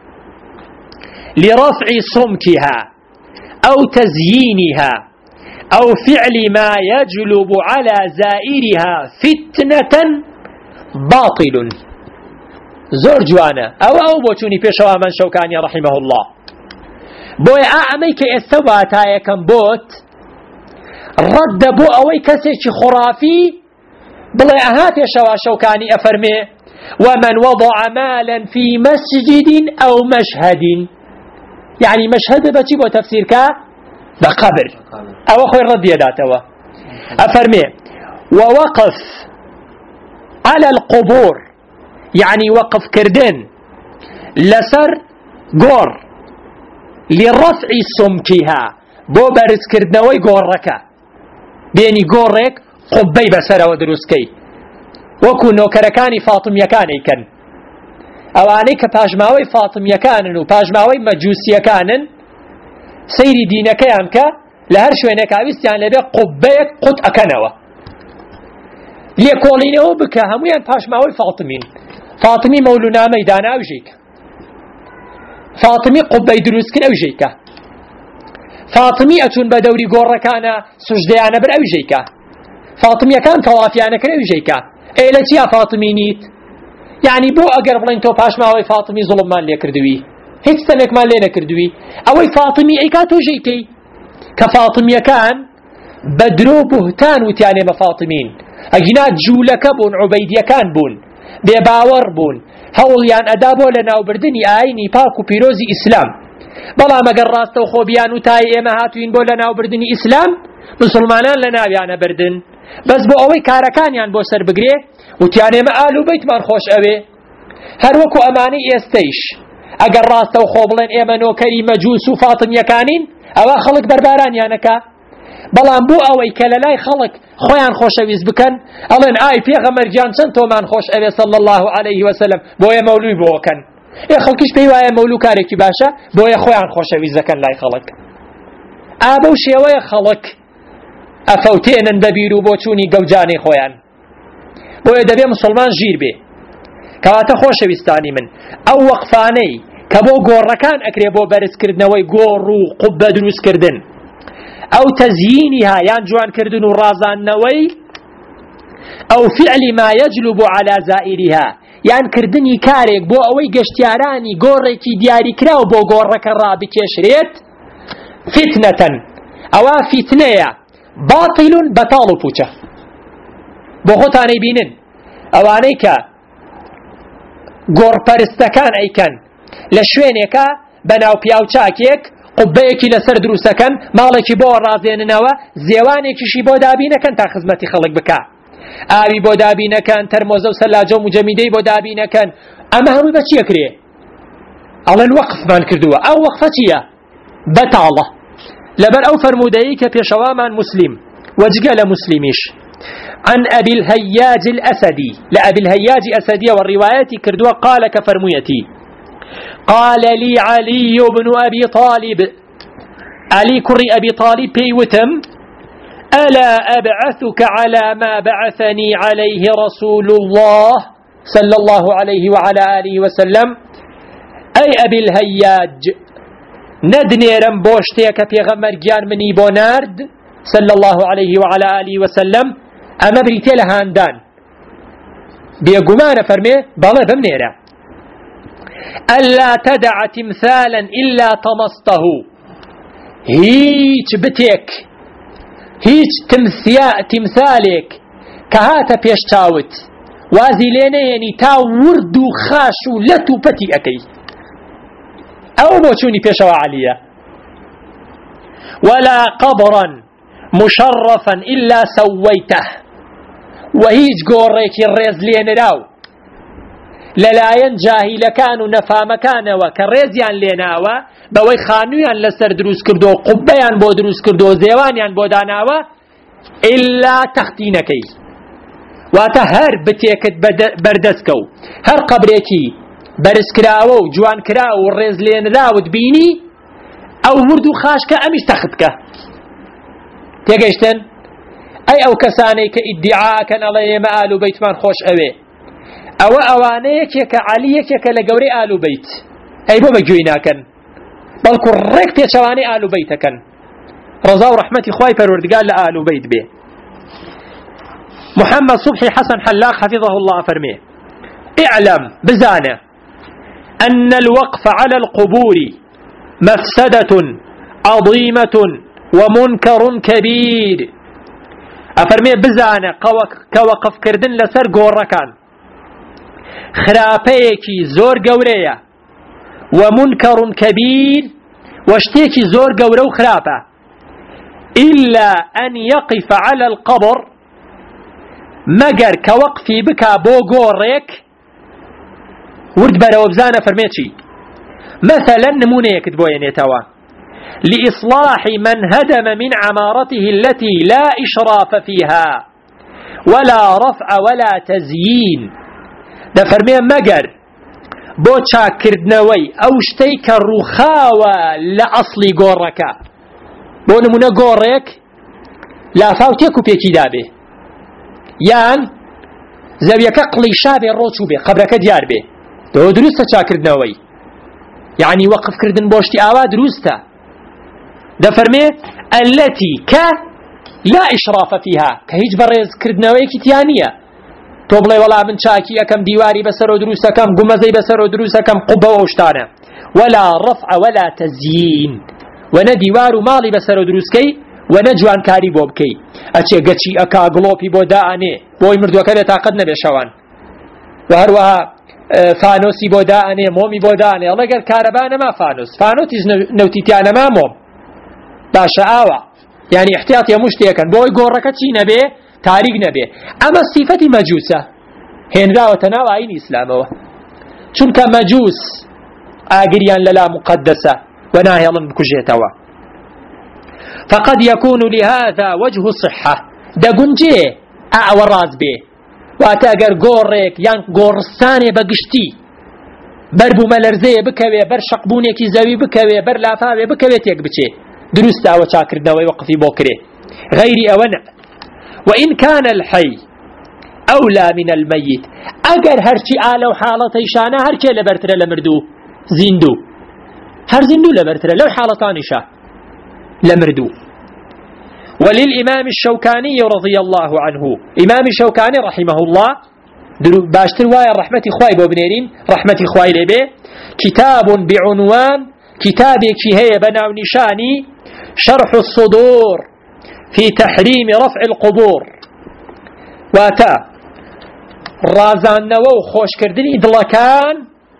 لرفع صمتها أو تزيينها أو فعل ما يجلب على زائرها فتنة باطل. زور جوانا أو بوچوني بيشوا من شوكاني رحمه الله بوي أعميك استواتايا كم بوت رد بو أوي كسيش خرافي بلا أهات يشوا شوكاني أفرمي ومن وضع مالا في مسجد أو مشهد يعني مشهد بتي بو تفسير كا بقبر أو أخوي الرد يداتوا أفرمي ووقف على القبور يعني وقف كردن لسر قور لرفع سمكها بو برز كردنوي قورك بيني قورك قبي بسر ودروسكي وكونو كركاني فاطم يكاني كان اواني كباجماوي فاطم يكانن وباجماوي مجوسي يكانن سيري دينك يامك لهر شوينك عويستيان لبي قبيك قد اكنوا ليكولينو بك هميان باجماوي فاطمي مولونا ميدان اوجيك فاطمي قبي دروسكن اوجيك فاطمي اتون بدوري قوركانا سجديانا بر اوجيك فاطمي كان طوافيانا كن اوجيك ايلتي يا فاطمي نيت يعني بو اگر بلين تو باش ماوي فاطمي ظلم مال لي كردوي هيك سنك مال لي نكردوي اوي فاطمي اي كاتو جيكي كفاطمي كان بدرو بهتان وتياني مفاطمين اجنات جولك بون عبيدية كان بون بێباوەڕ بوون هەوڵیان ئەدا بۆ لە ناوبردنی ئاینی پاک و پیرۆزی ئیسلام بەڵام ئەگەر ڕاستەوخۆ بیان وتای ئێمە هاتوین بۆ لە ناوبردنی ئیسلام مسلمانان لە ناویانە بردن بەس بۆ ئەوەی کارەکانیان بۆ سەر بگرێ وتیان ئێمە ئال و بەیتمان خۆش ئەوێ هەروەکو ئەمانەی ئێستەیش ئەگەر ڕاستەوخۆ بڵێن ئێمە نۆکەری مەجووس و فاتمیەکانین ئەوە خەڵک بەربارانیانەکە بەڵام بۆ ئەوەی کە لە لای خەڵک خۆیان خۆشەویست بکەن ئەڵێن ئای پێغەمبەرگیان چەند تۆمان خۆش ئەوێ صلی الله عليه وسلم بۆیە مەولوی بۆکەن خەڵکیش پێی وایە مەولوو کارێکی باشە بۆیە خۆیان خۆشەویست دەکەن لای خەڵک ئابەو شێوەیە خەڵک ئەفەوتێنن بەبیر و بۆ چوونی گەوجانی خۆیان بۆیە دەبێ مسلمان ژیر بێ کەواتە خۆشەویستانی من ئەو وەقفانەی کە بۆ گۆڕەکان ئەکرێ بۆ بەرزکردنەوەی گۆڕ و قوبە دروستکردن ئەو تەزیینیها یان جوانکردن و ڕازاندنەوەی ئەو فعلی ما یەجلب على زائریها یان کردنی کارێک بۆ ئەوەی گەشتیارانی گۆڕێکی دیاریکراو بۆ گۆڕەکە ڕابکێشرێت فتنەتەن ئەوە فتنەیە باطیلون بەتاڵ و پوچە بۆ خۆتانەی بینن ئەوانەی کە گۆڕپەرستەکان ئەیکەن لە شوێنێکە بەناو پیاوچاکێک قوبەیەکی لەسەر دروستەکەن ماڵێکی بۆ ڕازێننەوە زێوانێکیشی بۆ دابینەکەن تا خزمەتی خەڵک بکە ئاوی بۆ دابینەکەن تەرمۆزە و سەلاجە و مجەمیدەی بۆ دابینەکەن ئەمە هەمووی بە چیەکرێ ئەڵێن وەقفمان کردووە ئەو وەقفە چییە بەتاڵە لەبەر ئەو فەرمودەیی کە پێشەوامان مسلم وەجگە لە مسلمیش عن أبي الهياج الأسدي لأبي الهياج أسدي والروايات كردوا قال كفرميتي قال لي علي بن أبي طالب علي كري أبي طالب بيوتم ألا أبعثك على ما بعثني عليه رسول الله صلى الله عليه وعلى آله وسلم أي أبي الهياج ندنيرم بوشتيك بيغمر جان مني بونارد صلى الله عليه وعلى آله وسلم أما بريتي لهاندان بيقومان فرمي بلا بمنيرا ألا تدع تمثالا إلا طمسته هيج بتيك هيج تمثالك كهاتا بيشتاوت وازي لينا يعني تا وردو خاشو لتو بتي أكي أو موشوني بيشوا عليا ولا قبرا مشرفا إلا سويته وهيج قوريك الريز لينراو للاين جاهل كانوا نفام كانوا كريزيان ليناوا بوي خانويان لسر دروس كردو قبيان بو دروس كردو زيوانيان بو داناوا إلا تختينكي واتا هر بتيكت بردسكو هر قبريكي برسكراو جوان كراو الريز لينراو دبيني أو وردو خاشك أمش تختك تيجيشتن أي أو كساني كإدعاء كان الله يما آل بيت من خوش أوي أو أوانيك يك عليك يك لجوري آل بيت أي بو بجوينا كان بل كركت يشواني آل بيت كان رضا ورحمة إخوائي فروردقال لآل بيت به محمد صبحي حسن حلاق حفظه الله فرميه اعلم بزانة أن الوقف على القبور مفسدة عظيمة ومنكر كبير أفرمي بزانة كوقف كردن لسر قوركان خرابيكي زور قورية ومنكر كبير واشتيكي زور قورو خرابة إلا أن يقف على القبر مقر كوقفي بكا بو قوريك ورد برا وبزانة فرميتشي مثلا نمونة يكتبوين يتوا لإصلاح من هدم من عمارته التي لا إشراف فيها ولا رفع ولا تزيين ده فرمي مقر بو چاكردنوي أو شتيك الرخاوة لأصلي قوركا بو نمونا قوريك لا فاوتيكو بيكي دابه يان زاوية قليشا بي روچو بي قبرك ديار بي دو دروستا چاكردنوي يعني وقف كردن بوشتي آوا دروستا ده فرمي التي لا إشراف فيها كهيج برز كردنوي كتيانية توبلي ولا من شاكي أكم ديواري بسر ودروس أكم قمزي بسر ودروس أكم قبة وشتانا ولا رفع ولا تزيين ونا ديوار مالي بسر ودروس كي ونا جوان كاري بوب كي أتشي قتشي أكا قلوبي بو دااني بو يمردو أكالي تاقدنا بشوان وهروها فانوسی بۆ دائەنێ مۆمی بۆ دائەنێ ئەڵێ گەر کارەبا نەما فانۆسی نەوتیتیان نەما مۆم باشە ئاوە یعنی احتیاط هەموو شتێکن بۆی گۆڕەکە چی نەبێ تاریک نەبێ ئەمە سیفەتی مەجووسە هێنراوەتە ناو ئاینی ئیسلامەوە چونکە مەجووس ئاگریان لەلا مقدسە وناهێڵن بکوژێتەوە فقد يكون لهذا وجه صحة دەگونجێ ئەوە ڕاست بێ واتە ئەگەر گۆڕێک یان گۆڕستانێ بەگشتی بەر بوومە لەرزەیە بکەوێ بەر شەقبوونێکی زەوی بکەوێ بەر لافاوێ بکەوێ تێک بچێ دروستە ئەوە چاکردنەوەی وەقفی بۆ کرێ غەیری ئەوە نە وإن كان الحي أولى من الميت أجر هرشي آلو حالتي شانا هرشي لبرتر لمردو زندو هر زندو لبرتر لو حالتان شا لمردو وللإمام الشوكاني رضي الله عنه إمام الشوكاني رحمه الله باشتر وايا رحمة إخوائي بوبنيرين رحمة إخوائي لبي كتاب بعنوان كتابك هي بناو نشاني شرح الصدور في تحريم رفع القبور واتا رازانەوە و خۆشکردنی دڵەکان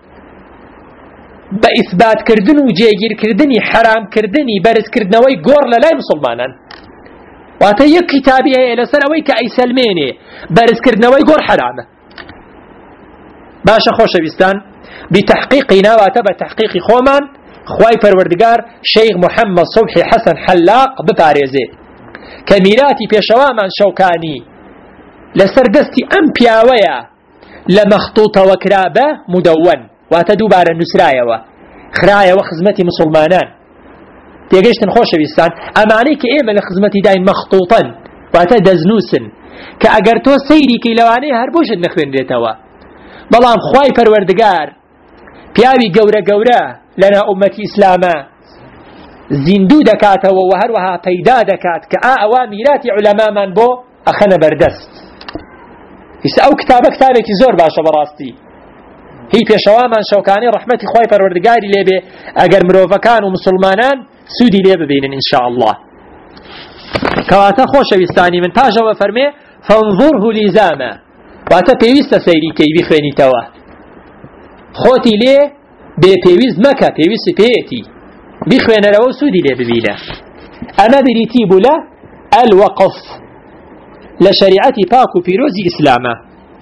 بە ئیثباتکردن و جێگیرکردنی حرامکردنی بەرزکردنەوەی گۆڕ لە لای مسلمانان واتە یەک کتابی هەیە لەسەر ئەوەی کە ئەیسەلمێنێ بەرزکردنەوەی گۆڕ حرامە باشە خۆشەویستان بتحقیقی ناواتە بە تحقیقی خۆمان خوای پەروەردگار شەیخ محەممەد سوبحی حەسەن حەلاق بپارێزێ کە میراتی پێشەوامان شەوکانی لەسەر دەستی ئەم پیاوەیە لە مەخطوطەوە کرا بە مودەوەن واتە دووبارە نووسرایەوە خرایەوە خزمەتی مسلمانان تێگەشتن خۆشەویستان ئەمانەی کە ئێمە لە خزمەتی داین مەخطوطەن واتە دەزنووسن کە ئەگەر تۆ سەیریکەی لەوانەیە هەر بۆشت نەخوێنرێتەوە بەڵام خوای پەروەردگار پیاوی گەورە گەورە لەنا ئومەتی ئیسلامە زیندوو دەکاتەوە و هەروەها پەیدا دەکات کە ئەوە میراتی عولەمامان بۆ ئەخەنە بەردەست ئەو کتابە کتابێکی زۆر باشە بەڕاستی هی پێشەوامان شەوکانی ڕەحمەتی خوای پەروەردگاری لێبێ ئەگەر مرۆڤەکان و مسلمانان سوودی لێ ببینن ئینشاء الله کەواتە خۆشەویستانی من پاشەوە فەرمێ فانظره لیزامە واتە پێویستە سەیریکەی بخوێنیتەوە خۆتی لێ بێ پێویست مەکە پێویستی پێیەتی بخوێنەرەوە سوودی لێ ببینە ئەمە بریتی بوو لە الوەقف لە شریعەتی پاک و پیرۆزی ئیسلامە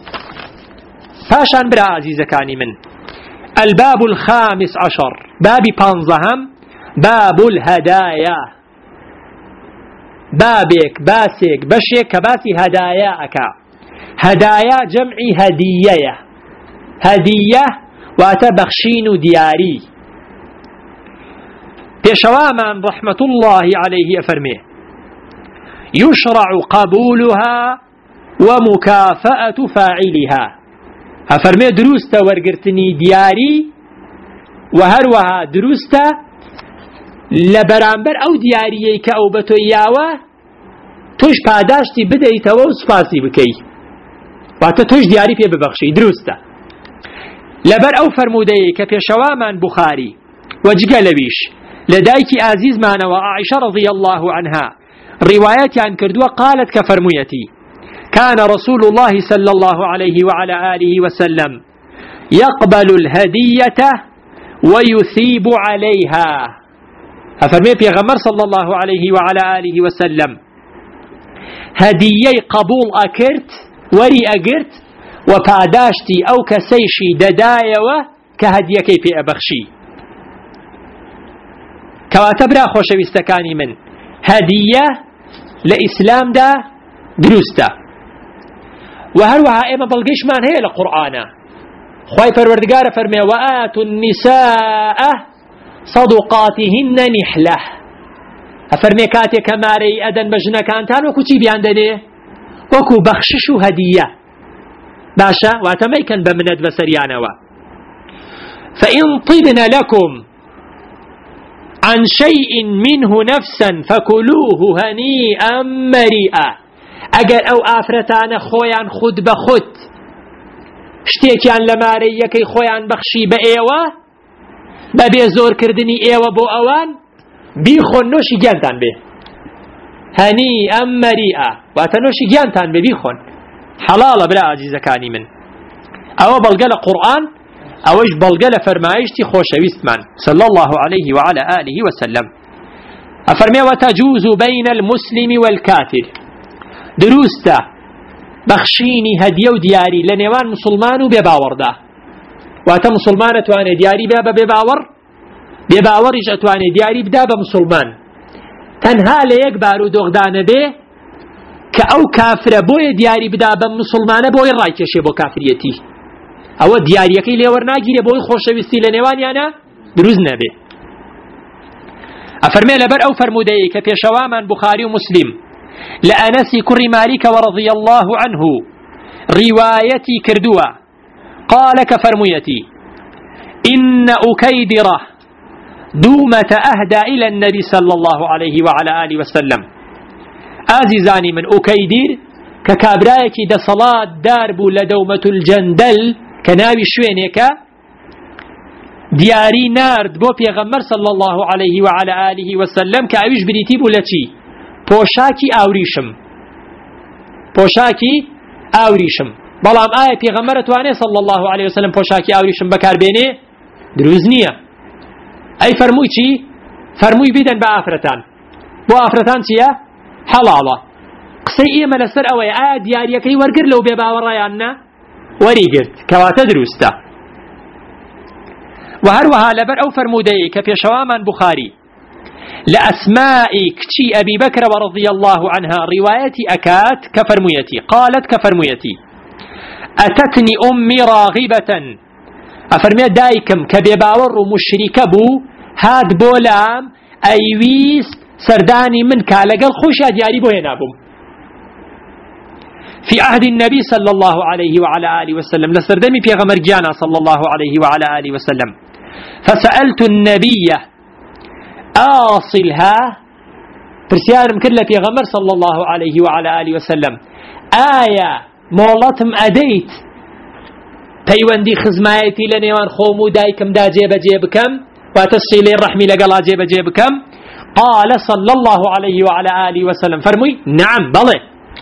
پاشان برا عزیزەکانی من الباب الخامس عشر بابی پانزەهەم باب الهدايا بابێک باسێک بەشێک کە باسی هەدایە ئەکا هەدایە جەمعی هەدیەیە هەدیە واتە بەخشین و دیاری پێشەوامان رحمة الله عليه أفرميه يشرع قبولها ومكافأة فاعلها أفرمي دروستا ورقرتني دياري وهروها دروستا لبرامبر أو دياريي كأوبتو إياوة توش پاداشتی بدەیتەوە و سوپاسی بکەی واتە توش دیاری پێ ببەخشی دروستە لەبەر ئەو فەرمودەیە کە پێشەوامان بوخاری وەجگە لەویش لە دایکی ئازیزمانەوە عائشە رضی الله عنها رواياتيان كردوا قالت كفرميتي كان رسول الله صلى الله عليه وعلى آله وسلم يقبل الهدية ويثيب عليها أفرمي بيغمر صلى الله عليه وعلى آله وسلم هدية قبول أكرت وري أكرت وبعداشتي أو كسيشي ددايوة كهدية كيف أبخشي كواتبرا خوشويستكاني من هدية لإسلام دا دروستا وهروها إما بلقيشمان هي لقرآن خواهي پروردگار فرمي وآتوا النساء صدقاتهن نحلة أفرمي كاتي كماري أدن بجنكانتان وكو تي بياندني وكو بخشش هدية باشا واتميكن بمند بسريانوا فإن طبن لكم عن شيء منه نفسا فكلوه هنيئا مريئا اگر او آفرتان خویان خود بخود شتێکیان لە مارەیەکەی خۆیان بەخشی بە ئێوە بەبێ زۆر کردنی ئێوە بۆ ئەوان بیخۆن نۆشی گیانتان بێ هەنیئا مەریئا واتە نۆشی گیانتان بێ بیخۆن حەڵاڵە برا عەزیزەکانی من أو بلغل قرآن أوش بلغل فرمايشتي خوشويستمان صلى الله عليه وعلى آله وسلم. أفرمي وتجوز بين المسلم والكافر دروستا بخشيني هدية ودياري لنيوان مسلمان وبباوردا واتا مسلمان تواني دياري بابا بباور جاتواني دياري بدابا مسلمان تنها ليك بارو دوغدان به كأو كافر بوي دياري بدابا مسلمان بوي رايكشي بو كافريتي أو دياري يكي ليورناجي بوي خوشويستي لنيوان يانا دروز نبي. أفرمي لبر أو فرمودي كبيشوامان بخاري ومسلم لأنس كر مالك ورضي الله عنه روايتي كردوا قال كفرميتي إن أكيدرة دومة أهدى إلى النبي صلى الله عليه وعلى آله وسلم آزيزاني من أكيدر ككابرايك دا صلاة داربو لدومة الجندل كناوي شوينيك دياري نارد بو پیغمبر صلى الله عليه وعلى آله وسلم كأويش بريتي بولتي پوشاكي آوريشم بلام آية پیغمبر تواني صلى الله عليه وسلم پوشاكي آوريشم بكار بيني دروزنية أي فرموي چي فرموي بيدن بآفرتان بو آفرتان چيا حلالة قسي إيما لسر أوي آية دياريكي ورقر لو بيبا ورياننا وريقرت كواتا دروستا وهروها لبر أو فرمودي كبيشوامان بخاري لأسماء كتشي أبي بكر ورضي الله عنها روايتي أكات كفرميتي قالت كفرميتي أتتني أمي راغبة أفرمي دايكم كبيباور مشرك بو هاد بولام أيويس سرداني من كالقل خوشا دياري بو هنابم في عهد النبي صلى الله عليه وعلى آله وسلم لسردمي في غمر جانا صلى الله عليه وعلى آله وسلم فسألت النبي آصلها برسيارم كلها في غمر صلى الله عليه وعلى آله وسلم آية مولاتم أديت تيواندي خزمايتي لنيوان خومو دايكم دا جيبكم وتسخيلي الرحمي لقلا جيبكم قال صلى الله عليه وعلى آله وسلم فرمي نعم بلي.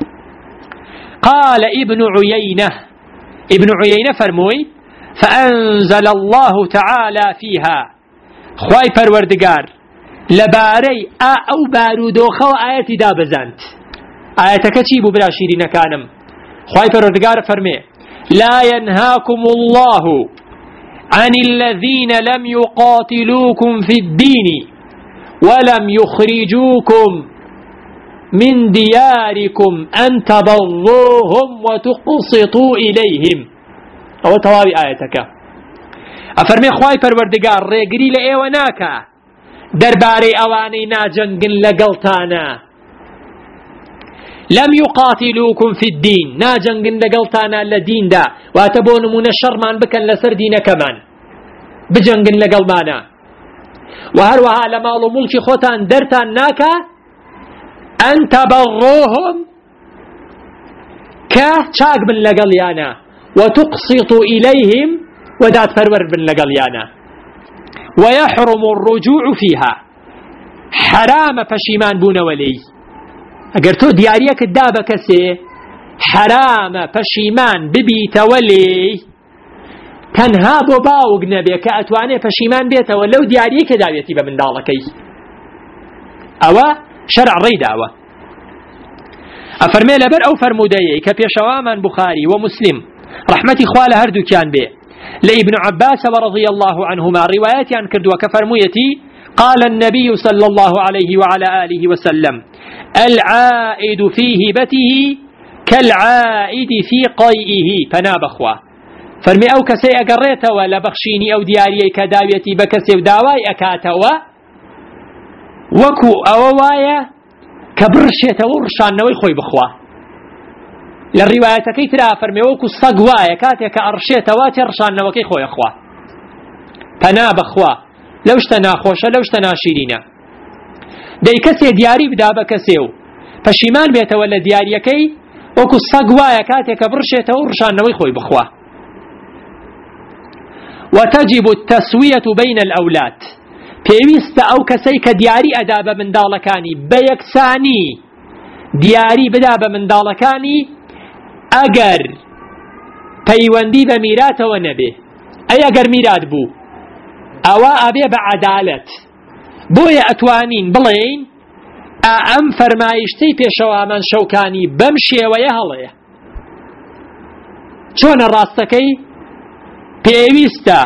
قال ابن عيينة فرموي فأنزل الله تعالى فيها خواي پروردگار لباري أو بارودوخو آياتي دابزانت آياتك چيبو بلا شيرين كانم خواي پروردگار فرمي لا ينهاكم الله عن الذين لم يقاتلوكم في الدين ولم يخرجوكم من دياركم أن تبروهم وتقسطوا إليهم أو توابي آياتك أفرمي خواي پروردگار ريقري لأيواناكا درباري أواني ناجنقن لقلتانا لم يقاتلوكم في الدين ناجنقن لقلتانا لدين دا واتبون من الشر من بكن لسر دين كمان بجنقن لقلمانا وهروها لمالو ملك خوتان درتان ناكا أن تبروهم كشاق بن لقليانا وتقسطوا إليهم ودات فرور بن لقليانا ويحرم الرجوع فيها حرام فشيمان بون ولي أقرتو دياريك الدابة كسي حرام فشيمان ببيت ولي تنهاب باوق نبي كأتواني فشيمان بيت ولو دياريك دابيتي بمن دالكي أوا شرع ريداوة أفرمي لبر أو فرمودي كبيشواما بخاري ومسلم رحمتي خوال هردو كان به لابن عباس ورضي الله عنهما رواياتي عن كردوا كفرميتي قال النبي صلى الله عليه وعلى آله وسلم العائد في هبته كالعائد في قيئه فنابخوا فرمي أو كسي أقريت ولا بخشيني أو دياري كداويتي بكسي وداواي أكاتوا وكو أوايا كبرشيت ورشان نوي خوي بخوا للرواية كيترا فرمي وكو الصقوايا كاتيا كأرشيت واتي رشان نوكي خوي أخوا فنا بخوا لوش تنا خوشا لوش تنا شيرينا دي كسي دياري بدا بكسيو فشيمان بيتا ولا دياري كي وكو الصقوايا كاتيا كبرشيت ورشان نوي خوي بخوا. وتجب التسوية بين الأولاد پێویستە ئەو کەسەی کە دیاری ئەدا بە منداڵەکانی بە یەکسانی دیاری بدا بە منداڵەکانی ئەگەر پەیوەندی بە میراتەوە نەبێ. ئەی ئەگەر میرات بوو ئەوە ئەبێ بە عەدالەت. بۆیە ئەتوانین بڵێین ئەم فەرمایشتەی پێشەوامان شەوکانی بەم شێوەیە هەڵەیە. چۆنە ڕاستەکەی؟ پێویستە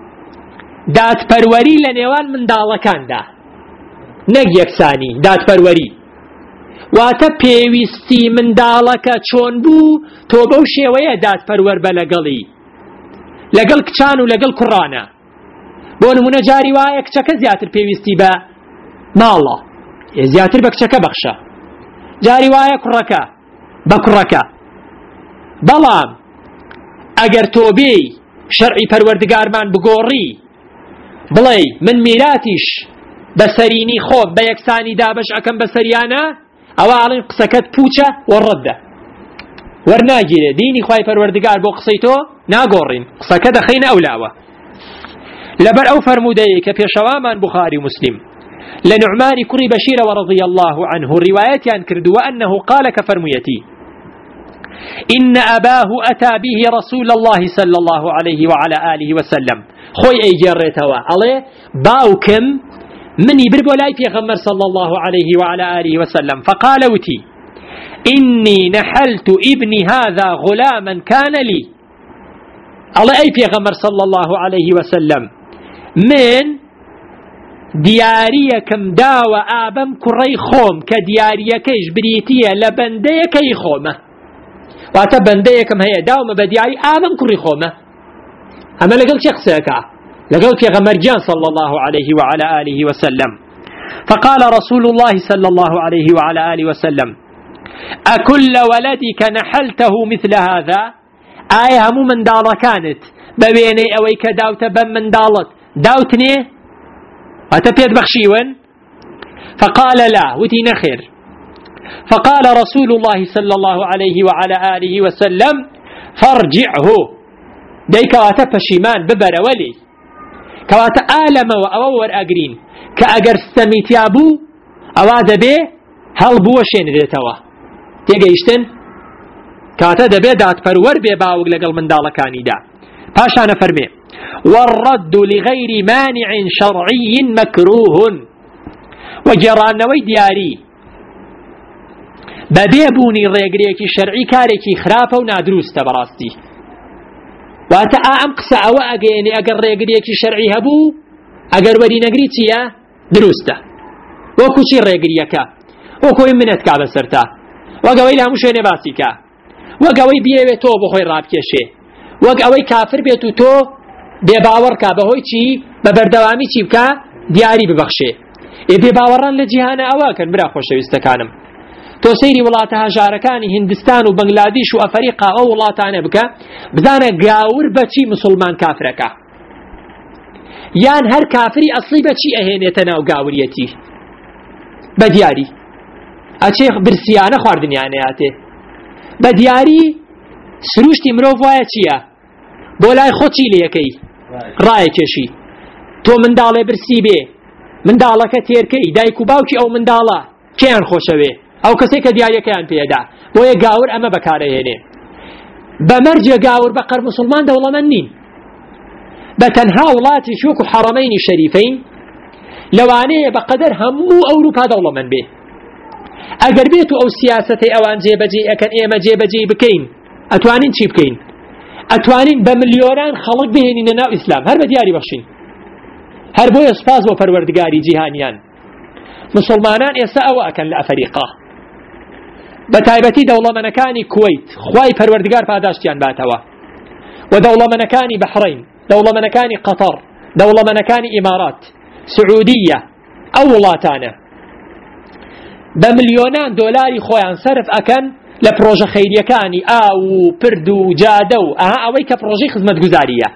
دادپەروەری لە نێوان منداڵەکاندا، نەک یەکسانی دادپەروەری. واتە پێویستی منداڵەکە چۆن بوو تۆ بەو شێوەیە دادپەروەر بە لەگەڵ کچان و لەگەڵ کوڕانە. بۆ نمونە جاری وایە کچەکە زیاتر پێویستی بە ماڵە، زیاتر بە کچەکە بەخشە. جاری وایە کوڕەکە بە کوڕەکە. بەڵام ئەگەر تۆ بێی شەرعی پەروەردگارمان بگۆڕی بڵێ من میراتیش بەسەرینی خۆم بە یەکسانی دابەش ئەکەم بەسەریانە، ئەوە ئاڵین قسەکەت پوچە وەڕەدە وەرناگیرێ. دینی خوای پەروەردگار بۆ قسەی تۆ ناگۆڕین، قسەکە دەخەینە ئەولاوە. لەبەر ئەو فەرمودەیە کە پێشەوامان بوخاری و مسلم لە نوعمانی کوڕی بەشیرەوە رضی الله عنه ڕیوایەتیان کردووە أنه قال كفرميتي إن أباه أتى به رسول الله صلى الله عليه وعلى آله وسلم. خوي أي جريتوا عليه باوكم مني بربو لاي في غمر صلى الله عليه وعلى آله وسلم فقال وتي إني نحلت ابني هذا غلاما كان لي. الله أي في غمر صلى الله عليه وسلم من دیارەکەم داوە ئابەم کوڕەی خۆم کە دیارەکەیش بریتیە لە بەندەیەکەی خۆمە. واتە بەندەیەکەم هەیە داومە بە دیاری ئابەم کوڕی خۆمە. ئەمە لەگەڵ چه قسەیەکە؟ لەگەڵ پێغەمبەرگیان صلى الله عليه وعلى آله وسلم. فقال رسول الله صلى الله عليه وعلى آله وسلم أكل ولدك نحلته مثل هذا؟ آية همو من داڵە كانت ببيني أوي كداوت بم من داڵت داوتني وتبيد بخشيون؟ فقال لا وتي نخير. فقال رسول الله صلى الله عليه وعلى آله وسلم فارجعه ديك واتب شيمان ببر ولي كوات آلم وأور أجرين كأجر استميتيابو أواد به هل بوشين ذاتوا تيجيشتن كاتا دبي دات فرور بباوغ لقل من دالكاني دا باشانا فرمي والرد لغير مانع شرعي مكروه. وجرانوي دياري بەبێبوونی ڕێگرێکی شەرعی کارێکی خراپە و نادروستە بەڕاستی. واتە ئەم قسە ئەوە ئەگەیەنێ ئەگەر ڕێگرێکی شەرعی هەبوو ئەگەر وەرینەگری چییە؟ دروستە. وەکو چی ڕێگریەکە؟ وەکۆی منەت کا بەسەرتا، وەک ئەوەی لە هەموو شوێنێ باسیکە، وەک ئەوەی بیەوێت تۆ بۆ خۆی ڕابکێشێ، وەک ئەوەی کافر بێت و تۆ بێباوەڕکە بەهۆی چی؟ بە بەردەوامی چی بکە؟ دیاری ببەخشێ. بێباوەڕان لە جیهانە ئەوەکەن برا خۆشەویستەکانم. تۆ سەیری وڵاتە هەژارەکانی هیندستان و بەنگلادیش و ئەفریقا ئەو وڵاتانە بکە بزانە گاور بەچی مسلمان کافرەکە، یان هەر کافری ئەسڵی بەچی ئەهێنێتە ناو گاوریەتی؟ بە دیاری ئەچێ برسیانە خواردنیانەیاتێ. بە دیاری سروشتی مرۆڤ وایە چییە؟ بۆ لای خۆچی لەکەی ڕایەکێشی. تۆ منداڵێ برسی بێ، منداڵەکە تێرکەی دایک و باوکی ئەو منداڵە کێیان خۆشەوێ؟ ئەو کەسێک کە دیارەکەیان پێدا. بۆیە گاور ئەمە بەکارەهێنێ. بەمەرجە گاور بەقەر مسلمان دەوڵەمەند نین. بە تەنها وڵاتی وەکو حەرەمەینی شەریفەین لەوانەیە بەقەدەر هەموو ئەوروپا دەوڵەمەند بێ. ئەگەر بێت و ئەو سیاسەتەی ئەوان جێبەجێ ئەکەن ئێمە جێبەجێ بکەین ئەتوانین چی بکەین؟ ئەتوانین بە ملیۆنان خەڵک بهێنینە ناو ئیسلام هەر بە دیاری بەخشین. هەر بۆیە سوپاس بۆ پەروەردگاری جیهانیان. مسلمانان ئێستا ئەوە ئەکەن لە ئەفریقا، بە تایبەتی دەوڵەمەندەکانی کووەیت خوای پەروەردگار پاداشتیان باتەوە، و دەوڵەمەندەکانی بەحڕین، دەوڵەمەندەکانی قەتەر، دەوڵەمەندەکانی ئیمارات، سعودیە، ئەو وڵاتانە بە ملیۆنان دۆلاری خۆیان سەرف ئەکەن لە پرۆژە خەیریەکانی ئاو و پرد و جادە و ئەوەی کە پرۆژەی خزمەتگوزاریە.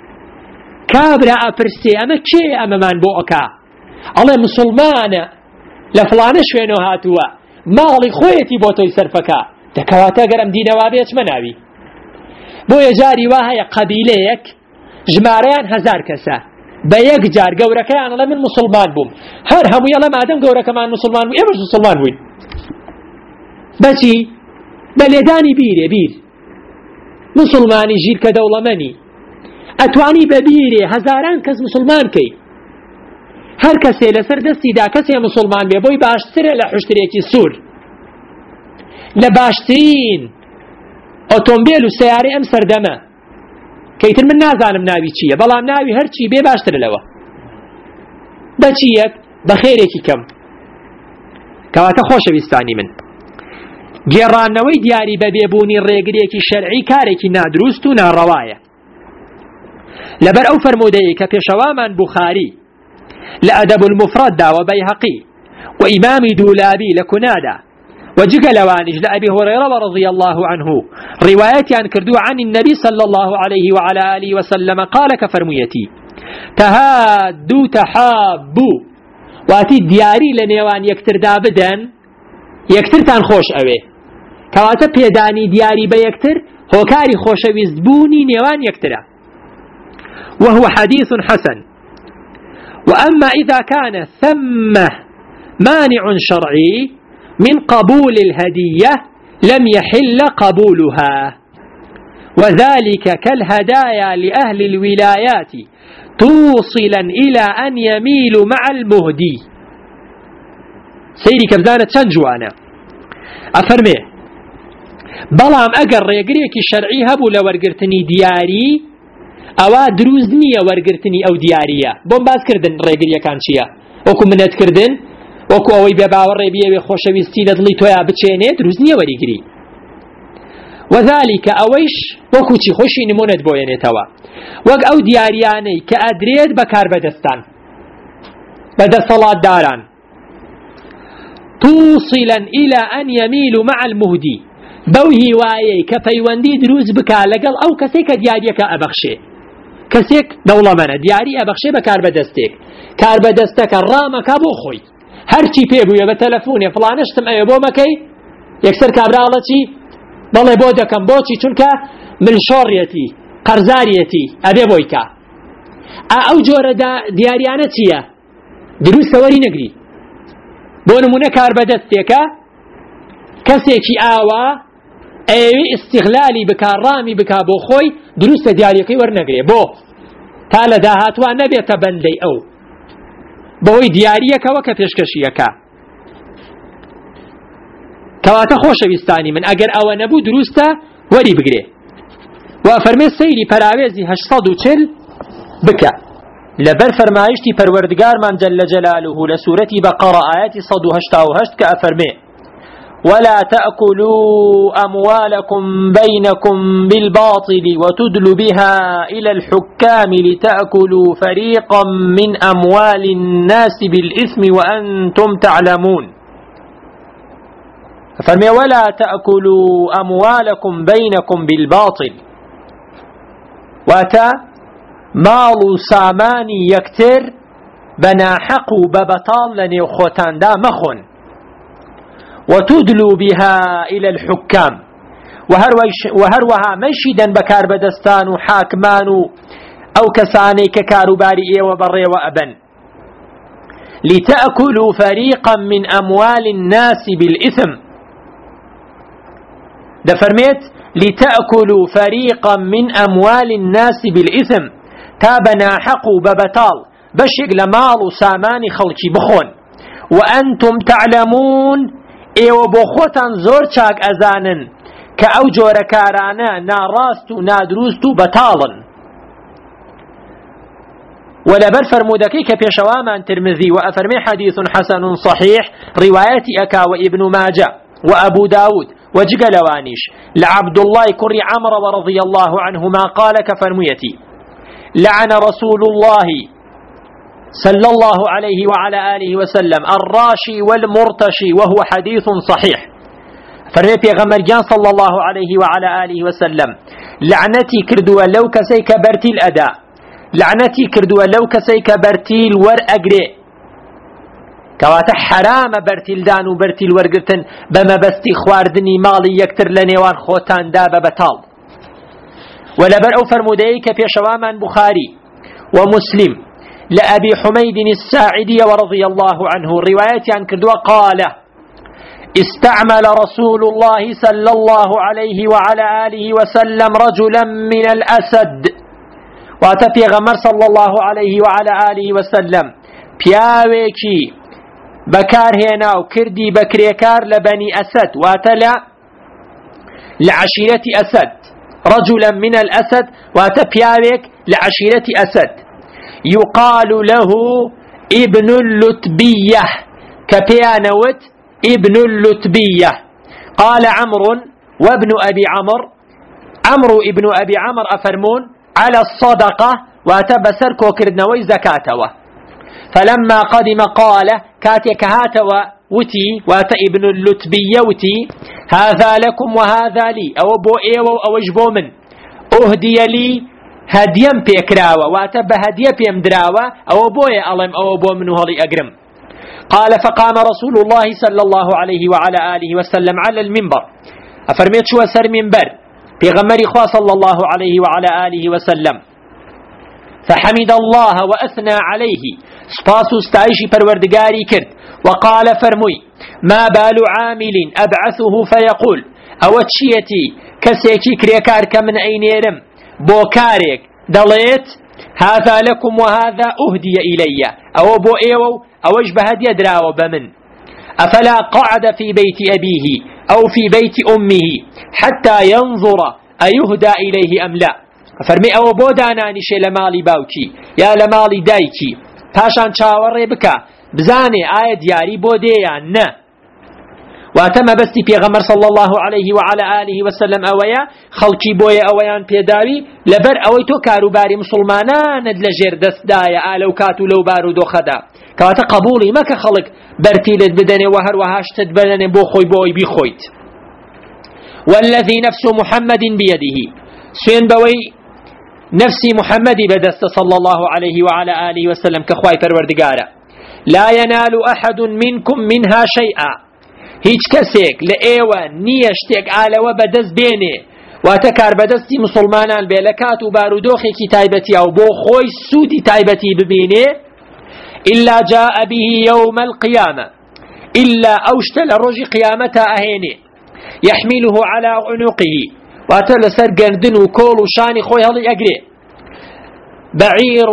کابرا ئەپرسێ ئەمە کێ ئەمەمان بۆ ئەکا؟ ئەڵێ مسلمانە لە فڵانە شوێنەوە هاتووە ماڵی خۆیەتی بۆ تۆی سەرفەکە. دەکەواتە گەرم دینەوا بێت مەناوی. بۆیە جاری وا هەیە قەبیلەیەک ژمارەیان 1000 کەسە بە یەک جار گەورەکەیان ئەڵێ من مسلمان بووم، هەر هەمووی ئەڵێ مادەم گەورەکەمان مسلمان بوو ئێمەش مسلمان بووین. بەچی؟ بە لێدانی بیر مسلمانی ژیر کە دەوڵەمەنی ئەتوانی بەبیرێ هەزاران کەس مسلمان کەی هەر کەسێ لەسەر دەستیدا کەسێ مسلمان بێ بۆی باشترە لە حوشترێکی سوور لە باشترین ئۆتۆمبیل و سیارە ئەم سەردەمە کەیتر من نازانم ناوی چییە بەڵام ناوی هەرچی بێ باشتر لەوە بەچیەک بە خێرێکی کەم کەواتە خۆشەویستانی من گێڕانەوەی دیاری بە بێبوونی ڕێگرێکی شەرعی کارێکی نادروست و ناڕەوایە لەبەر ئەو فەرمودەیە کە پێشەوامان بوخاری لە ئەدەب المفرەددا و بەیهەقی و ئیمامی دوولابی لە کونادا وجگە لەوانیش لە ئەبی هورەیرە رضي الله عنه روايتيان كردو عن النبي صلى الله عليه وعلى آله وسلم قال كفرميتي تهادوا تحابوا واتي دياري لنيوان يكتر دابدن يكتر تان خوش اوه كواتا بيداني دياري بيكتر هو كاري خوش ويزبوني نيوان يكتره وهو حديث حسن وأما إذا كان ثم مانع شرعي من قبول الهدية لم يحل قبولها وذلك كالهدايا لأهل الولايات توصلا إلى أن يميلوا مع المهدي سيري كبزانة تنجوانا أفرمي بلام أقر ريقريكي الشرعي هبو لورقرتني دياري أوا دروز نية ورقرتني أو ديارية بوم باز كردن ريقريا كان شيا وكو منت كردن وەکو ئەوەی بێباوەڕێ بێوێ خۆشەویستی لە دڵی تۆیا بچێنێت دروست نییە وەریگری وەذلك ئەوەیش وەکو چی خۆشی نمونەت بۆیێنێتەوە وەک ئەو دیاریانەی کە ئەدرێت بەکار بەدەستان بەدەسەڵاتداران توصلا إلى أن يميلوا مع المهدي بەو هیوایەی کە پەیوەندی دروست بکا لەگەڵ ئەو کەسێک کە دیاریەکە ئەبەخشێ کەسێک دەوڵەمەنە دیاری ئەبەخشێ بەکار بەدەستێک کار بەدەستەکە ڕامەکە بۆ خۆی هەرچی پێ بوویە بە تەلەفۆنێ فڵانشتم ئەوێ بۆ مەکەی یەکسەر کابراڵە چی بەڵێ بۆ دەکەم بۆچی چونکە ملشۆڕیەتی قەرزاریەتی ئەبێ بۆی کا ئەو جۆرە دیاریانە چییە دروستە وەری نەگری بۆ نمونە کار بەدەستێکە کەسێکی ئاوا ئەوێ ئیستیغلالی بکا ڕامی بکا بۆ خۆی دروستە دیاریەکەی وەرنەگرێ بۆ تا لە داهاتوان نەبێتە بەندەی ئەو بەوەی دیاریەکەوە کە پێشکەشیەکە کەواتە خۆشەویستانی من ئەگەر ئەوە نەبوو دروستە وەری بگرێ و فەرمێ سەیری پەراوێزی 840 بکە لەبەر فەرمایشتی پەروەردگارمان جەلە جەلالوه لە سوورەتی بەقەڕە ئایەتی 188 کە ئەفەرمێ ولا تأكلوا أموالكم بينكم بالباطل وتدلوا بها إلى الحكام لتأكلوا فريقا من أموال الناس بالإثم وأنتم تعلمون فرمي ولا تأكلوا أموالكم بينكم بالباطل واتا مال ساماني يكتر بناحق ببطال لنيو خوتان دا مخون وتدلوا بها إلى الحكام وهروها مشيدا بكار بدستان وحاكمان أو كساني ككاروباري وبري وأبن لتأكلوا فريقا من أموال الناس بالإثم ده فرميت لتأكلوا فريقا من أموال الناس بالإثم تابنا حقوا ببطال بشق لمال سامان خلقي بخون وأنتم تعلمون ئێوە بۆ خۆتان زۆر چاک ئەزانن کە ئەو جۆرە کارانە ناڕاست و نادروست و بەتاڵن و لەبەر فەرمودەکەی کە پێشەوامان ترمذی و ئەفەرمێ حەدیث حەسەن صحیح ڕیوایەتی ئەکاوە ئیبن ماجە و ئەبوو داود و جگە لەوانیش لە عەبدوڵڵای کوڕی عەمرەوە رضی الله عنهما قال کە فەرموویەتی لعن رسول الله صلى الله عليه وعلى آله وسلم الراشي والمرتشي وهو حديث صحيح فرمي پیغمبر جان صلى الله عليه وعلى آله وسلم لعنتي كردوا لو كسي كبرتي الأداء لعنتي كردوا لو كسي كبرتي الور أقري كواتا حرام برتي الدان وبرتي الور قرتن بما بستي خواردني مالي يكتر لنيوان خوتان داب بطال ولبر أو فرموديك في شوامان بخاري ومسلم لأبي حميد الساعدي ورضي الله عنه رواية عن كردوا قال استعمل رسول الله صلى الله عليه وعلى آله وسلم رجلا من الأسد واتفي غمر صلى الله عليه وعلى آله وسلم پیاوێکی بەکارهێنا و کردی بەکرێکار لە بەنی ئەسەد واتە لە عەشیرەتی ئەسەد رجلا من الأسد واتە پیاوێک لە عەشیرەتی ئەسەد يقال له ابن اللتبية كبيانوت ابن اللتبية. قال عمرو وابن أبي عمرو ابن أبي عمرو أفرمون على الصدقة واتبسر كوكردنوي زكاتوا. فلما قدم قال كاتك هاتوا وتي وات ابن اللتبية وتي هذا لكم وهذا لي أو بو إيو أو اجبو من أهدي لي هديا بيكراوا واتب هديا بيمدراوا أو بوي ألم أو بو منه لي أقرم. قال فقام رسول الله صلى الله عليه وعلى آله وسلم على المنبر أفرميت شو سر منبر بغمر إخوة صلى الله عليه وعلى آله وسلم فحمد الله وأثنى عليه سباسو استعيشي پروردگاري كرد وقال فرمي ما بال عامل أبعثه فيقول أوتشيتي كسيكي كريكار كمن أينيرم بوكاريك دليت هذا لكم وهذا أهدي إلي أو بو إيو أو اجبهد يدراو بمن أفلا قعد في بيت أبيه أو في بيت أمه حتى ينظر أيهدى إليه أم لا. فرمي أو بودانا نشي لمالي باوكي يا لمالي دايكي پاشان چاوەڕێ بکە بزانێ ئایا دیاری بۆ دێیان نە. واتە مەبەستی پێغەمبەر صلی الله عليه وعلى آله وسلم ئەوەیە خەڵکی بۆیە ئەوەیان پێداوی لەبەر ئەوەی تۆ کاروباری مسلمانانت لەژێر دەستدایە ئالەو کات و لەو بار و دۆخەدا کەواتە قبوڵی مەکە خەڵک بەرتیلت بدەنێ و هەروەها شتت بەدەنێ بۆ خۆی بۆی بیخۆیت. والذي نفس محمد بيده سوێن بەوەی نفسي محمد بدست صلى الله عليه وعلى آله وسلم كخواي پروردگارا لا ينال أحد منكم منها شيئا هيج كسيك لأيوة نيشتك على وبدز بيني واتكار بدستي مسلمانان بيلكات وبارودوخي كي تايبتي أو بو خوي سودي تايبتي ببيني إلا جاء به يوم القيامة إلا أوشتل رجي قيامتها أهيني يحمله على عنقه واتل سر گردن و کۆڵ و شانی خۆی هەڵی ئەگرێ بعير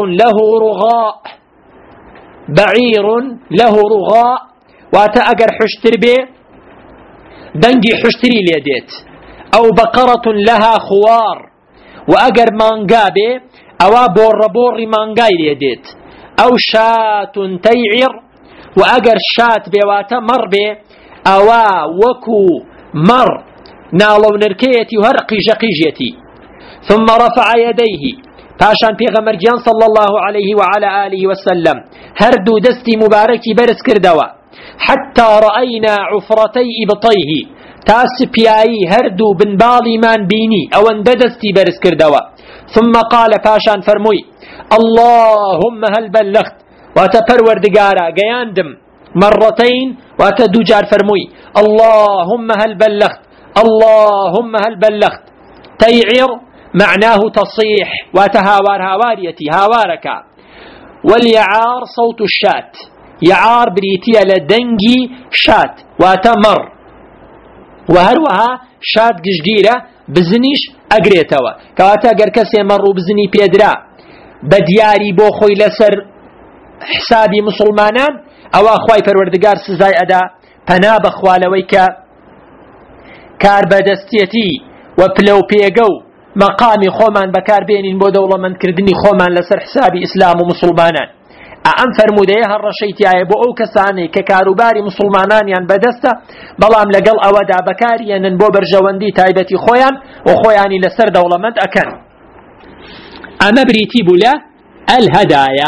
له رغاء واتا ئەگەر حشتر بێ دەنگی حشتری لێ دێت ئەو بەقەرەة لها خوار و ئەگەر مانگا بێ ئەوا بۆڕەبۆڕی مانگای لێ دێت ئەو شات تەیعر و ئەگەر شات بێ واتە مەڕ بێ ئەوا وەکو مەڕ ناڵو نركيتي وهرقي جقيجيتي ثم رفع يديه پاشان پیغمبرجان صلى الله عليه وعلى آله وسلم هردو دستي مباركي برس كردوا حتى رأينا عفرتي إبطيه تاس بياي هردو بن بالي من بيني او انددستي برس كردوا ثم قال پاشان فرموي اللهم هل بلغت واتپرور دقارا قياندم مرتين واتدوجار فرموي اللهم هل بلغت اللهم هل بلغت تيعر معناه تصيح وتهاوار هاواريتي هاوارك واليعار صوت الشات يعار بريتيا لدنجي شات وتمر وهروها شات قشقيرة بزنيش أقريتوا كواتا قركسي مروا بزني بيدرا بدياري بوخوي لسر حسابي مسلمانان او اخواي پروردگار سزاي ادا پناب خوالويك کار بەدەستێتی و پلە و پێگە و مەقامی خۆمان بەکاربێنین بۆ دەوڵەمەندکردنی خۆمان لەسەر حسابی ئیسلام و مسلمانان. ئەم فەرموودەیە هەر ڕەشەیتیایە بۆ ئەو کەسانەی کە کاروباری مسلمانانیان بەدەستە بەڵام لەگەڵ ئەوەدا بەکارهێنن بۆ بەرژەوەندی تایبەتی خۆیان و خۆیانی لەسەر دەوڵەمەند ئەکەن. ئەمە بریتی بوو لە الهدايا.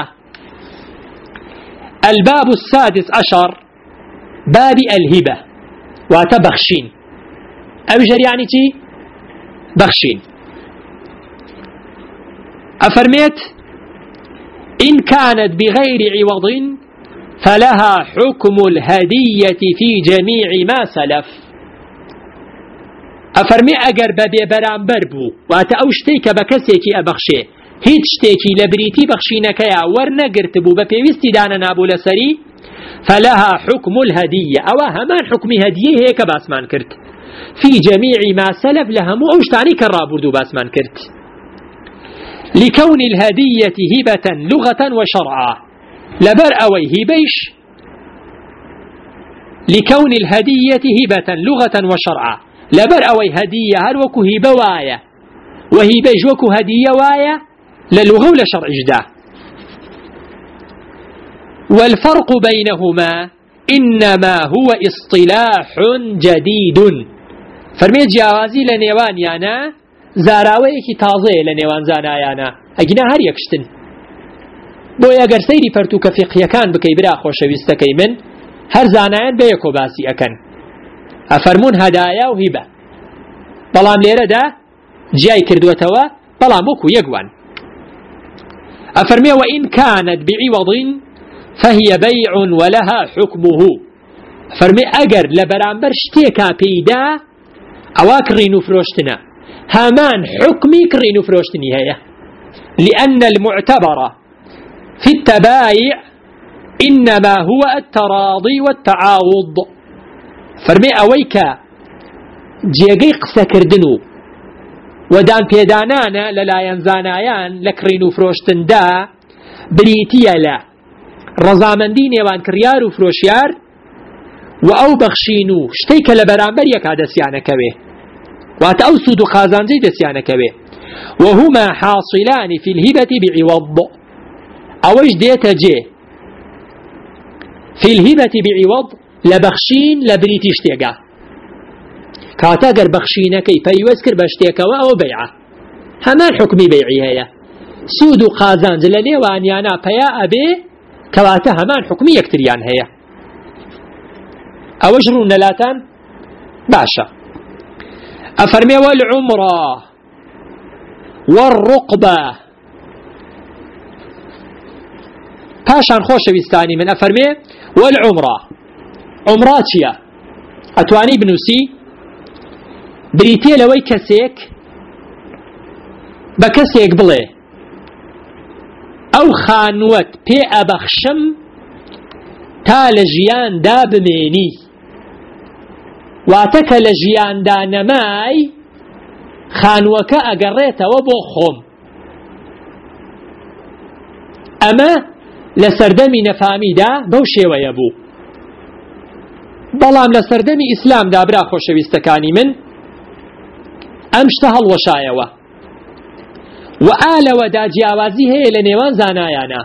الباب السادس عشر باب الهبة وتبخشين أبجر يعني تي بخشين. أفرميت إن كانت بغير عوض فلها حكم الهدية في جميع ما سلف. أفرمي أجر ببي برامبر بو وأتا أوشتيك بكسيكي أبخشي هیچ شتێکی لە بریتی بەخشینەکەیە وەرنەگرت بوو بە پێویستی دانە نابوو لەسەری فلها حكم الهدية أو همان حكم هدية هيك باسمان كرت في جميع ما سلف لهم أوشتاني كرابردو باسمان كرت لكون الهدية هبة لغة وشرعا لبر أوي هبيش لكون الهدية هبة لغة وشرعا لبر أوي هدية هل وكو هبة وايا وهبيش وكو هدية وايا للغة ولا شرع جدا والفرق بينهما إنما هو اصطلاح جديد فرمي جوازي لنيوان يانا زاراويكي تازي لنيوان زانا يانا اجنا هر يكشتن بو اگر سيري پرتوك فقهي كان بكي برا خوشويستكي من هر زانايان بيكو باسي اكن افرمون هدايا وهبة بلام ليرة دا جاي كردوتوا بلام وكو يقوان افرمي وإن كانت بعوض فهي بيع ولها حكمه فرمي اگر لبرانبر شتيكا بيدا اواك رينو فروشتنا همان حكمي كرينو فروشتني هيا لأن المعتبر في التبايع إنما هو التراضي والتعاوض فرمي اويكا جيغي قسا كردنو ودان بيدانانا للا ينزانايان لكرينو فروشتن دا بريتيا لا رضامندی نێوان کڕیار و فرۆشیار و ئەو بەخشین و شتێک کە لە بەرامبەر یەکا دەستیانەکەوێ واتە ئەو سود و قازانجەی دەستیانەکەوێ وهما حاصلان في الهبة بعوض ئەوەش دێتە جێ في الهبة بعوض لە بەخشین لە بریتی شتێکا کاتە گەر بەخشینەکەی پەیوەست کرد بە شتێکەوە ئەوە بەیعە هەمان حکمی بەیعی هەیە سود و قازانج لە نێوانیانە پەیا ئەبێ كواتا همان حكمي يكتريان هيا أوجرون نلاتان باشا أفرمي والعمرة والرقبة باشان خوش بيستاني من أفرمي والعمرة عمراتيا أتواني بنوسي بريتي لوي كسيك بكسيك بلي ئەو خانوەت پێ ئەبەخشم تا لە ژیاندا بمێنی واتە کە لە ژیاندا نەمای خانوەکە ئەگەڕێتەوە بۆ خۆم ئەمە لە سەردەمی نەفامیدا بەو شێوەیە بوو بەڵام لە سەردەمی ئیسلامدا برا خۆشەویستەکانی من ئەم شتە هەڵوەشایەوە وآل ودا جیاوازی هەیە لە نێوان زانایانە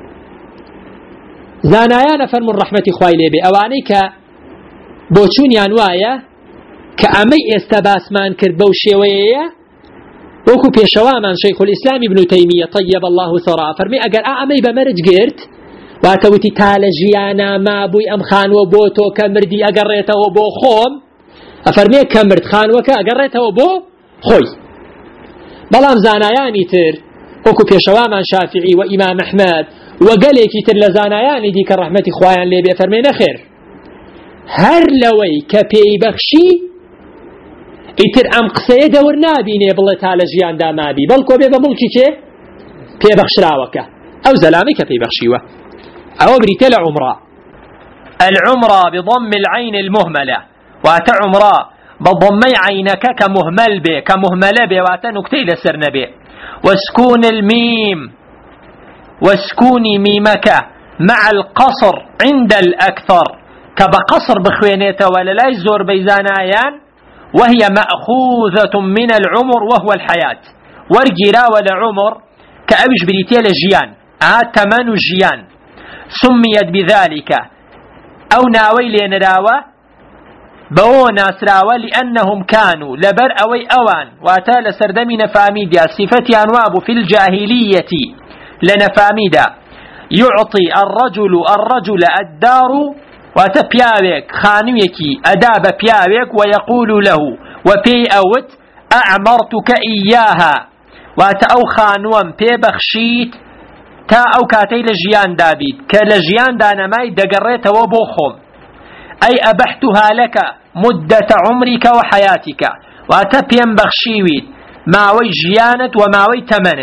زانایانە فەرمون ڕەحمەتی خوای لێبێ ئەوانەی کە بۆچوونیان وایە کە ئەمەی ئێستا باسمان کرد بەو شێوەیەیە وەکو پێشەوامان شەیخ الئیسلام ابن تەیمیە طیب الله ثراه فەرمی ئەگەر ئەمەی بەمەرج گرت واتەوتی تا لە ژیانە مابووی ئەم خانوە بۆ تۆ کە مردی ئەگەڕێتەوە بۆ خۆم ئەفەرمێ کە مرد خانوەکە ئەگەڕێتەوە بۆ خۆی بەڵام زانایانی تر وەکو پێشەوامان شافعی و ئیمام ئەحمەد و گەلێکی تر لە زانایانی دیکە ڕەحمەتی خوایان لێبێ فەرمێ نەخێر هەر لەوەی کە پێی بەخشی ئیتر ئەم قسەیە دەور نابینێ بڵێ تا لە ژیاندا مابی بەڵکو بێ بە مڵکی کێ پێبەخشراوەکە ئەو زەلامی کە پێی بەخشیوە ئەوە بریتە لە عومرە العمرة بضم العين المهملة واتە عمرە بضمي عينك كمهمل به كمهملة به واتا نكتي لسر نبي وسكون الميم وسكون ميمك مع القصر عند الأكثر كبقصر بخوينيته ولا لا يزور بيزانايان وهي مأخوذة من العمر وهو الحياة ورجلا ولا عمر كأبش بريتيل جيان تمن جيان سميت بذلك أو ناوي لينراوه بەوە ناسراوە لأنهم كانوا لبر أوي أوان واتا لسردمي نفاميدا صفتيان وابو في الجاهلية لنفاميدا يعطي الرجل الدار واتا بياويك خانويكي أداب بياويك ويقول له وبي أوت أعمرتك إياها واتا أو خانوان بي بخشيت تا أو كاتي لجيان دابيد كالجيان دانماي دقريت وبوخم أي أبحتها لك مدة عمرك وحياتك واتبين بخشيويد ماوي جيانت وماوي تمنت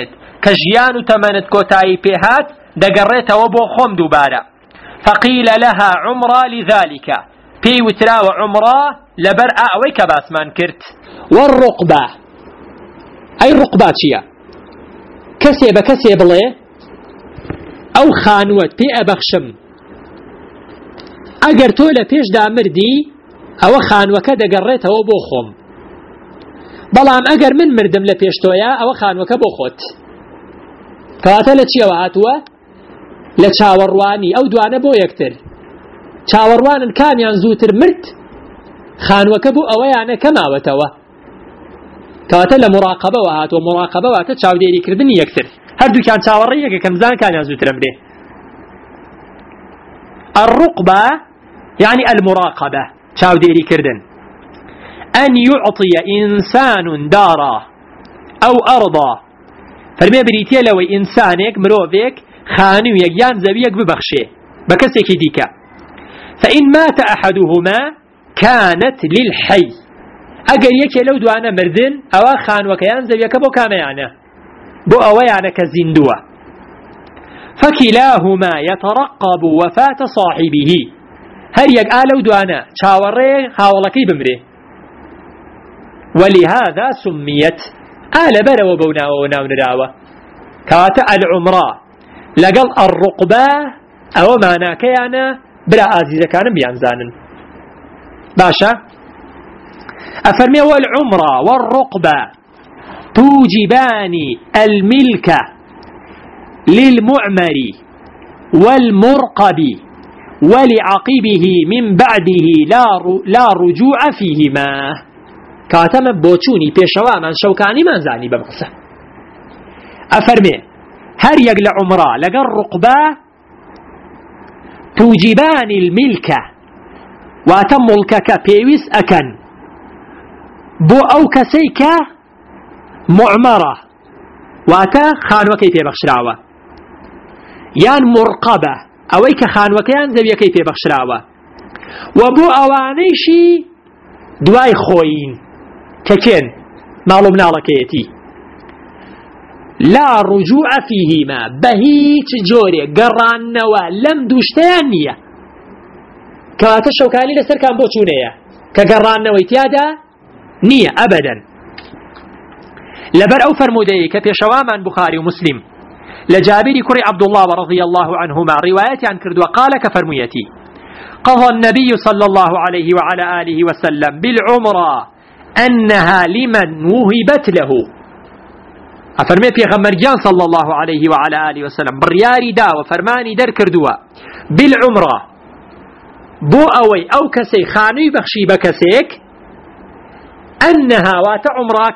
كجيان تمنت كوتاي بيهات دقريت وبو خم دوبارا فقيل لها عمرة لذلك بي وترا وعمرة لبرأ أويك باسمان كرت. والرقبة أي الرقبة شيا كسي بلي أو خانوت بي أبخشم أجر تولا بيش دا مردي أو خانوكا دقريت وبو خم بلام أجر من مردم لبيشتويا أو خانوكا بو خوت كواتا لتشيا وهاتوا لتشاورواني أو دوانا بو يكتر چاوەڕوانن کامیان زووتر مرد خانوەکە بوو ئەوەیانە کەماوەتەوە کەواتە لە مراقبەوە هاتووە مراقبە واتە چاودێریکردنی یەکتر هەردووکیان چاوەڕێی یەکە کەمزان کامیان زووتر ئەمرێ. الرقبة يعني المراقبة چاودێریکردن. أن يعطي إنسان دارا أو أرضا فەرمێ بریتیە لەوەی ئینسانێک مرۆڤێک خانوویەک یان زەویەک ببەخشێ بە کەسێکی دیکە فإن مات أحدهما كانت للحي أجر يكي لو دوانا مردن أو خان وكيان زويك بو كاميانا بو أويانا كزندوة فكلاهما يترقب وفاة صاحبه هل يقال لو دوانا شاوري خاولكي بمري ولهذا سميت آل برا وبونا وناو نراوة كواتا العمراء لقل الرقبة أو مانا كيانا بلا عزيزة كان بيانزانن باشا أفرمي والعمرة والرقبة توجبان الملك للمعمر والمرقب ولعقبه من بعده لا رجوع فيهما كاتم بوچوني بيشوا من شوكاني منزاني بمقصة أفرمي هر يقل عمرة لقى الرقبة توجبان الملك واتم ملكك بيويس أكن بو أو كسيك معمرة واتا خانوكي بيبخشراوة يان مرقبة أويك خانوكيان زويكي بيبخشراوة وبو أوانيشي دواي خوين ككين معلوم نالكيتي لا رجوع فيهما بهيج جوري قرانوا لم دوشتانية كواتا الشوكاني لسر كان بوچونية كقرانوا اتيادا نية أبدا لبر أو فرمودي كبيشواما بخاري ومسلم لجابر كري عبد الله رضي الله عنهما رواية عن كرد وقال كفرميتي قضى النبي صلى الله عليه وعلى آله وسلم بالعمرة أنها لمن وهبت له أفرمي پیغمبرجان صلى الله عليه وعلى آله وسلم برياري دا وفرماني در كردوا بالعمرة بو أوي أو كسي خانوي بخشي بكسيك أنها وات عمراك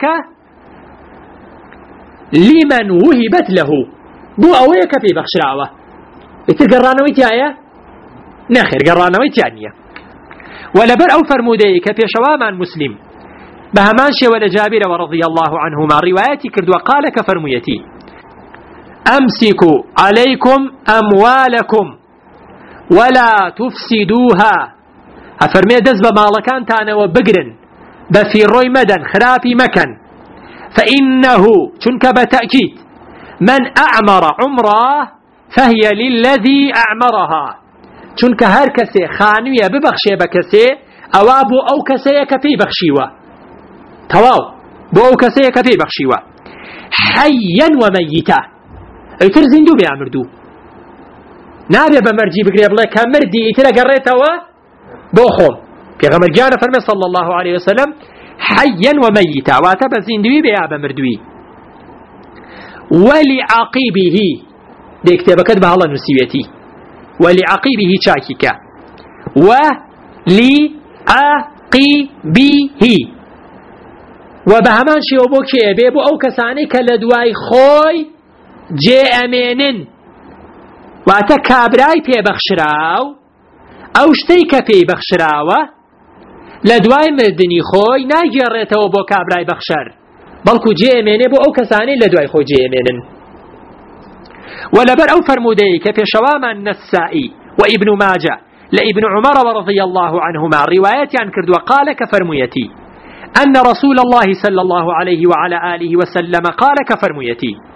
لمن وهبت له بو أوي كفي بخشراوة اتقرانوي تيايا ناخر قرانوي تيانية ولبر أو فرمودي كفي شواما مسلم بهمان شوال جابر ورضي الله عنهما رواياتي كرد وقال كفرميتي أمسكوا عليكم أموالكم ولا تفسدوها أفرمي دزب مالكان تانا وبقرن بفي روي مدن خرافي مكان فإنه شنك بتأكيد من أعمر عمره فهي للذي أعمرها شنك هر كسي خانوية ببخشي بكسي أوابو أو كسي كفي بخشيوه تواو بو كسي كفي بخشيوا حيا وميتا ايتر زندو بيعمردو نابي بمرجي بقريب الله كمردي ايتر قريتوا بوخوم بيغمر جانا فرمي صلى الله عليه وسلم حيا وميتا واتب زندوي بيع بمردوي ولعقيبه دي كتابك بها الله نسيوتي ولعقيبه شاكك ولعقيبه وبهمان شيء وبوكي بيبو أو كساني كالدواي خوي جي أمينن واتا كابراي بي بخشراو أو شتيك بي بخشراوة لدواي مردني خوي ناجرته وبو كابراي بخشر بلكو جي أمينن بو أو كساني لدواي خوي جي أمينن ولبر أو فرمودي كفي شواما النسائي وابن ماجة لابن عمر رضي الله عنهما روايات عن كرد وقال كفرميتي أن رسول الله صلى الله عليه وعلى آله وسلم قال كفرميتي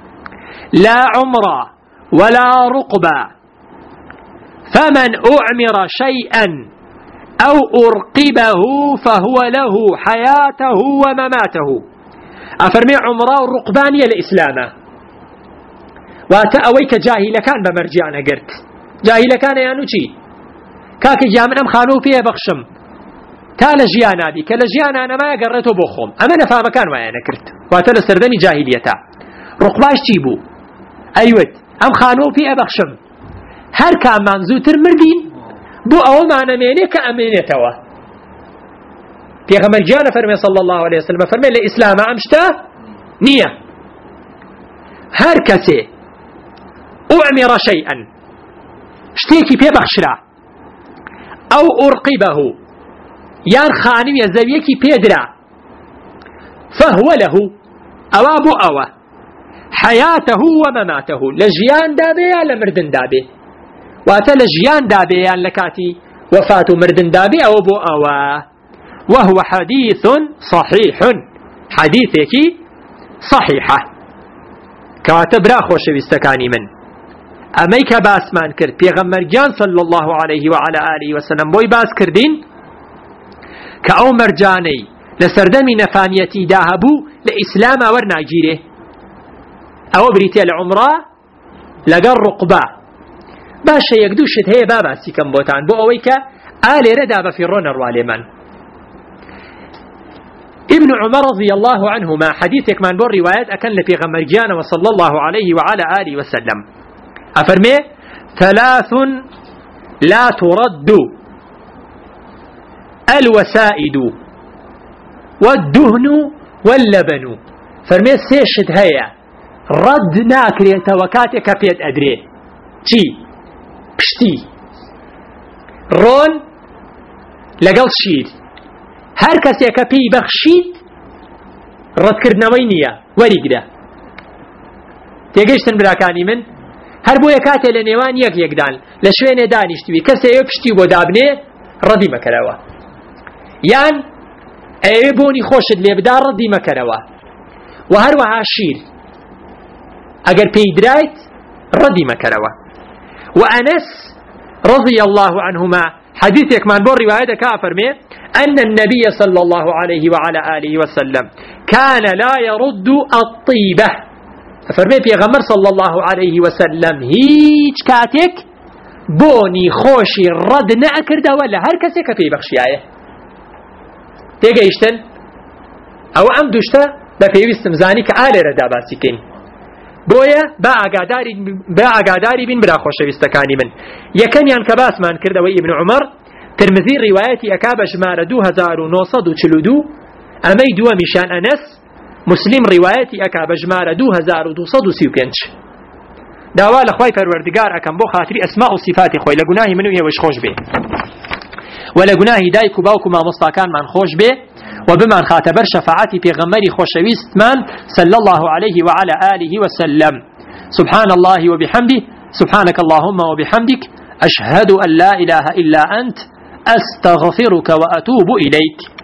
لا عمرة ولا رقبة، فمن أعمر شيئا أو أرقبه فهو له حياته ومماته. أفرمي عمرة ورقبانية الإسلام واتأويك جاهل كان بمرجعنا قرت جاهل كان يانوشي كاك جامن أم خانو فيه بخشم تال جيانا بي كلا جيانا أنا ما قررته بخهم أما نفا مكان ويانا كرت واتل سردني جاهليتا رقباش تيبو أيوت أم خانو فيه بخشم هر كان منزوتر مردين بو أو معنا مينيك أمينيتوا پیغمبر جانا فرمي صلى الله عليه وسلم فرمي الإسلام أمشتا نية هر كسي أعمر شيئا شتيكي بي بخشرا أو أرقبه يان خانم يزويكي بيدرا فهو له أوابو أوا حياته ومماته لجيان دابي لمردن دابي واتا لجيان دابي لكاتي وفاة مردن دابي أو بو أوا وهو حديث صحيح حديثك صحيحة كاتب را خوش بستكاني من أميك باسمان كرد پیغمبر جان صلى الله عليه وعلى آله وسلم بوي باس كردين كأو مرجاني لسردمي نفانيتي داهبو لإسلام ورنا جيره أو بريتي العمرة لقر رقبة باشا يقدوشت هي بابا سيكم بوتان بو أويك آلي ردا بفرون الوالمان ابن عمر رضي الله عنهما حديثك من بور روايات أكن لبيغمبر جان وصلى الله عليه وعلى آله وسلم أفرمي 3 لا ترد الوسائد والدهن واللبن فرمي سيشت هيا رد ناكري توكاتك بيد أدري چي پشتی رون لقل شير هر کسی که پی بخشید رد کردنەوەی نییە وەریگرە تێگەیشتن براکانی من هەر بۆ یەکاتێ لە نێوان یەکدان لە شوێنێ دانیشتوی کەسێ ئەوێ پشتی بۆ دابنێ ڕەدی مەکەرەوە یان ئەوێ بۆنی خۆشت لێ بدا ڕەدی مەکەرەوە و هەروەها شیر ئەگەر پێی درایت ڕەدی مەکەرەوە و ئەنەس رضي الله عنهما حديثك من بور رواية كافرمي أن النبي صلى الله عليه وعلى آله وسلم كان لا يرد الطيبة فرمي بيغمر صلى الله عليه وسلم هيج كاتك بوني خوشي رد نأكرد ولا هر كسك في بخشياية تيجا يشتن أو أمدوشتا بفيوست مزاني كآل رداباسيكين بويا با ئاگاداری بین برا خۆشەویستەکانی من یەکەمیان کە باسمان کردەوەی ابن عمر ترمذی ڕیوایەتی ئەکا بە ژمارە 2942 ئەمەی دووەمیشان ئەنەس مسلم ڕیوایەتی ئەکا بە ژمارە 2235 داوا لە خوای پەروەردگار ئەکەم بۆ خاتری ئەسماء و صفاتی خۆی لە گوناهی من و ئێوەش خۆش بێ و لە گوناهی دایک و باوک و مامۆستاکانمان خۆش بێ وبمان خاتبر شفاعتي بيغمري خوشويستمان صلى الله عليه وعلى آله وسلم سبحان الله وبحمده سبحانك اللهم وبحمدك أشهد أن لا إله إلا أنت أستغفرك وأتوب إليك.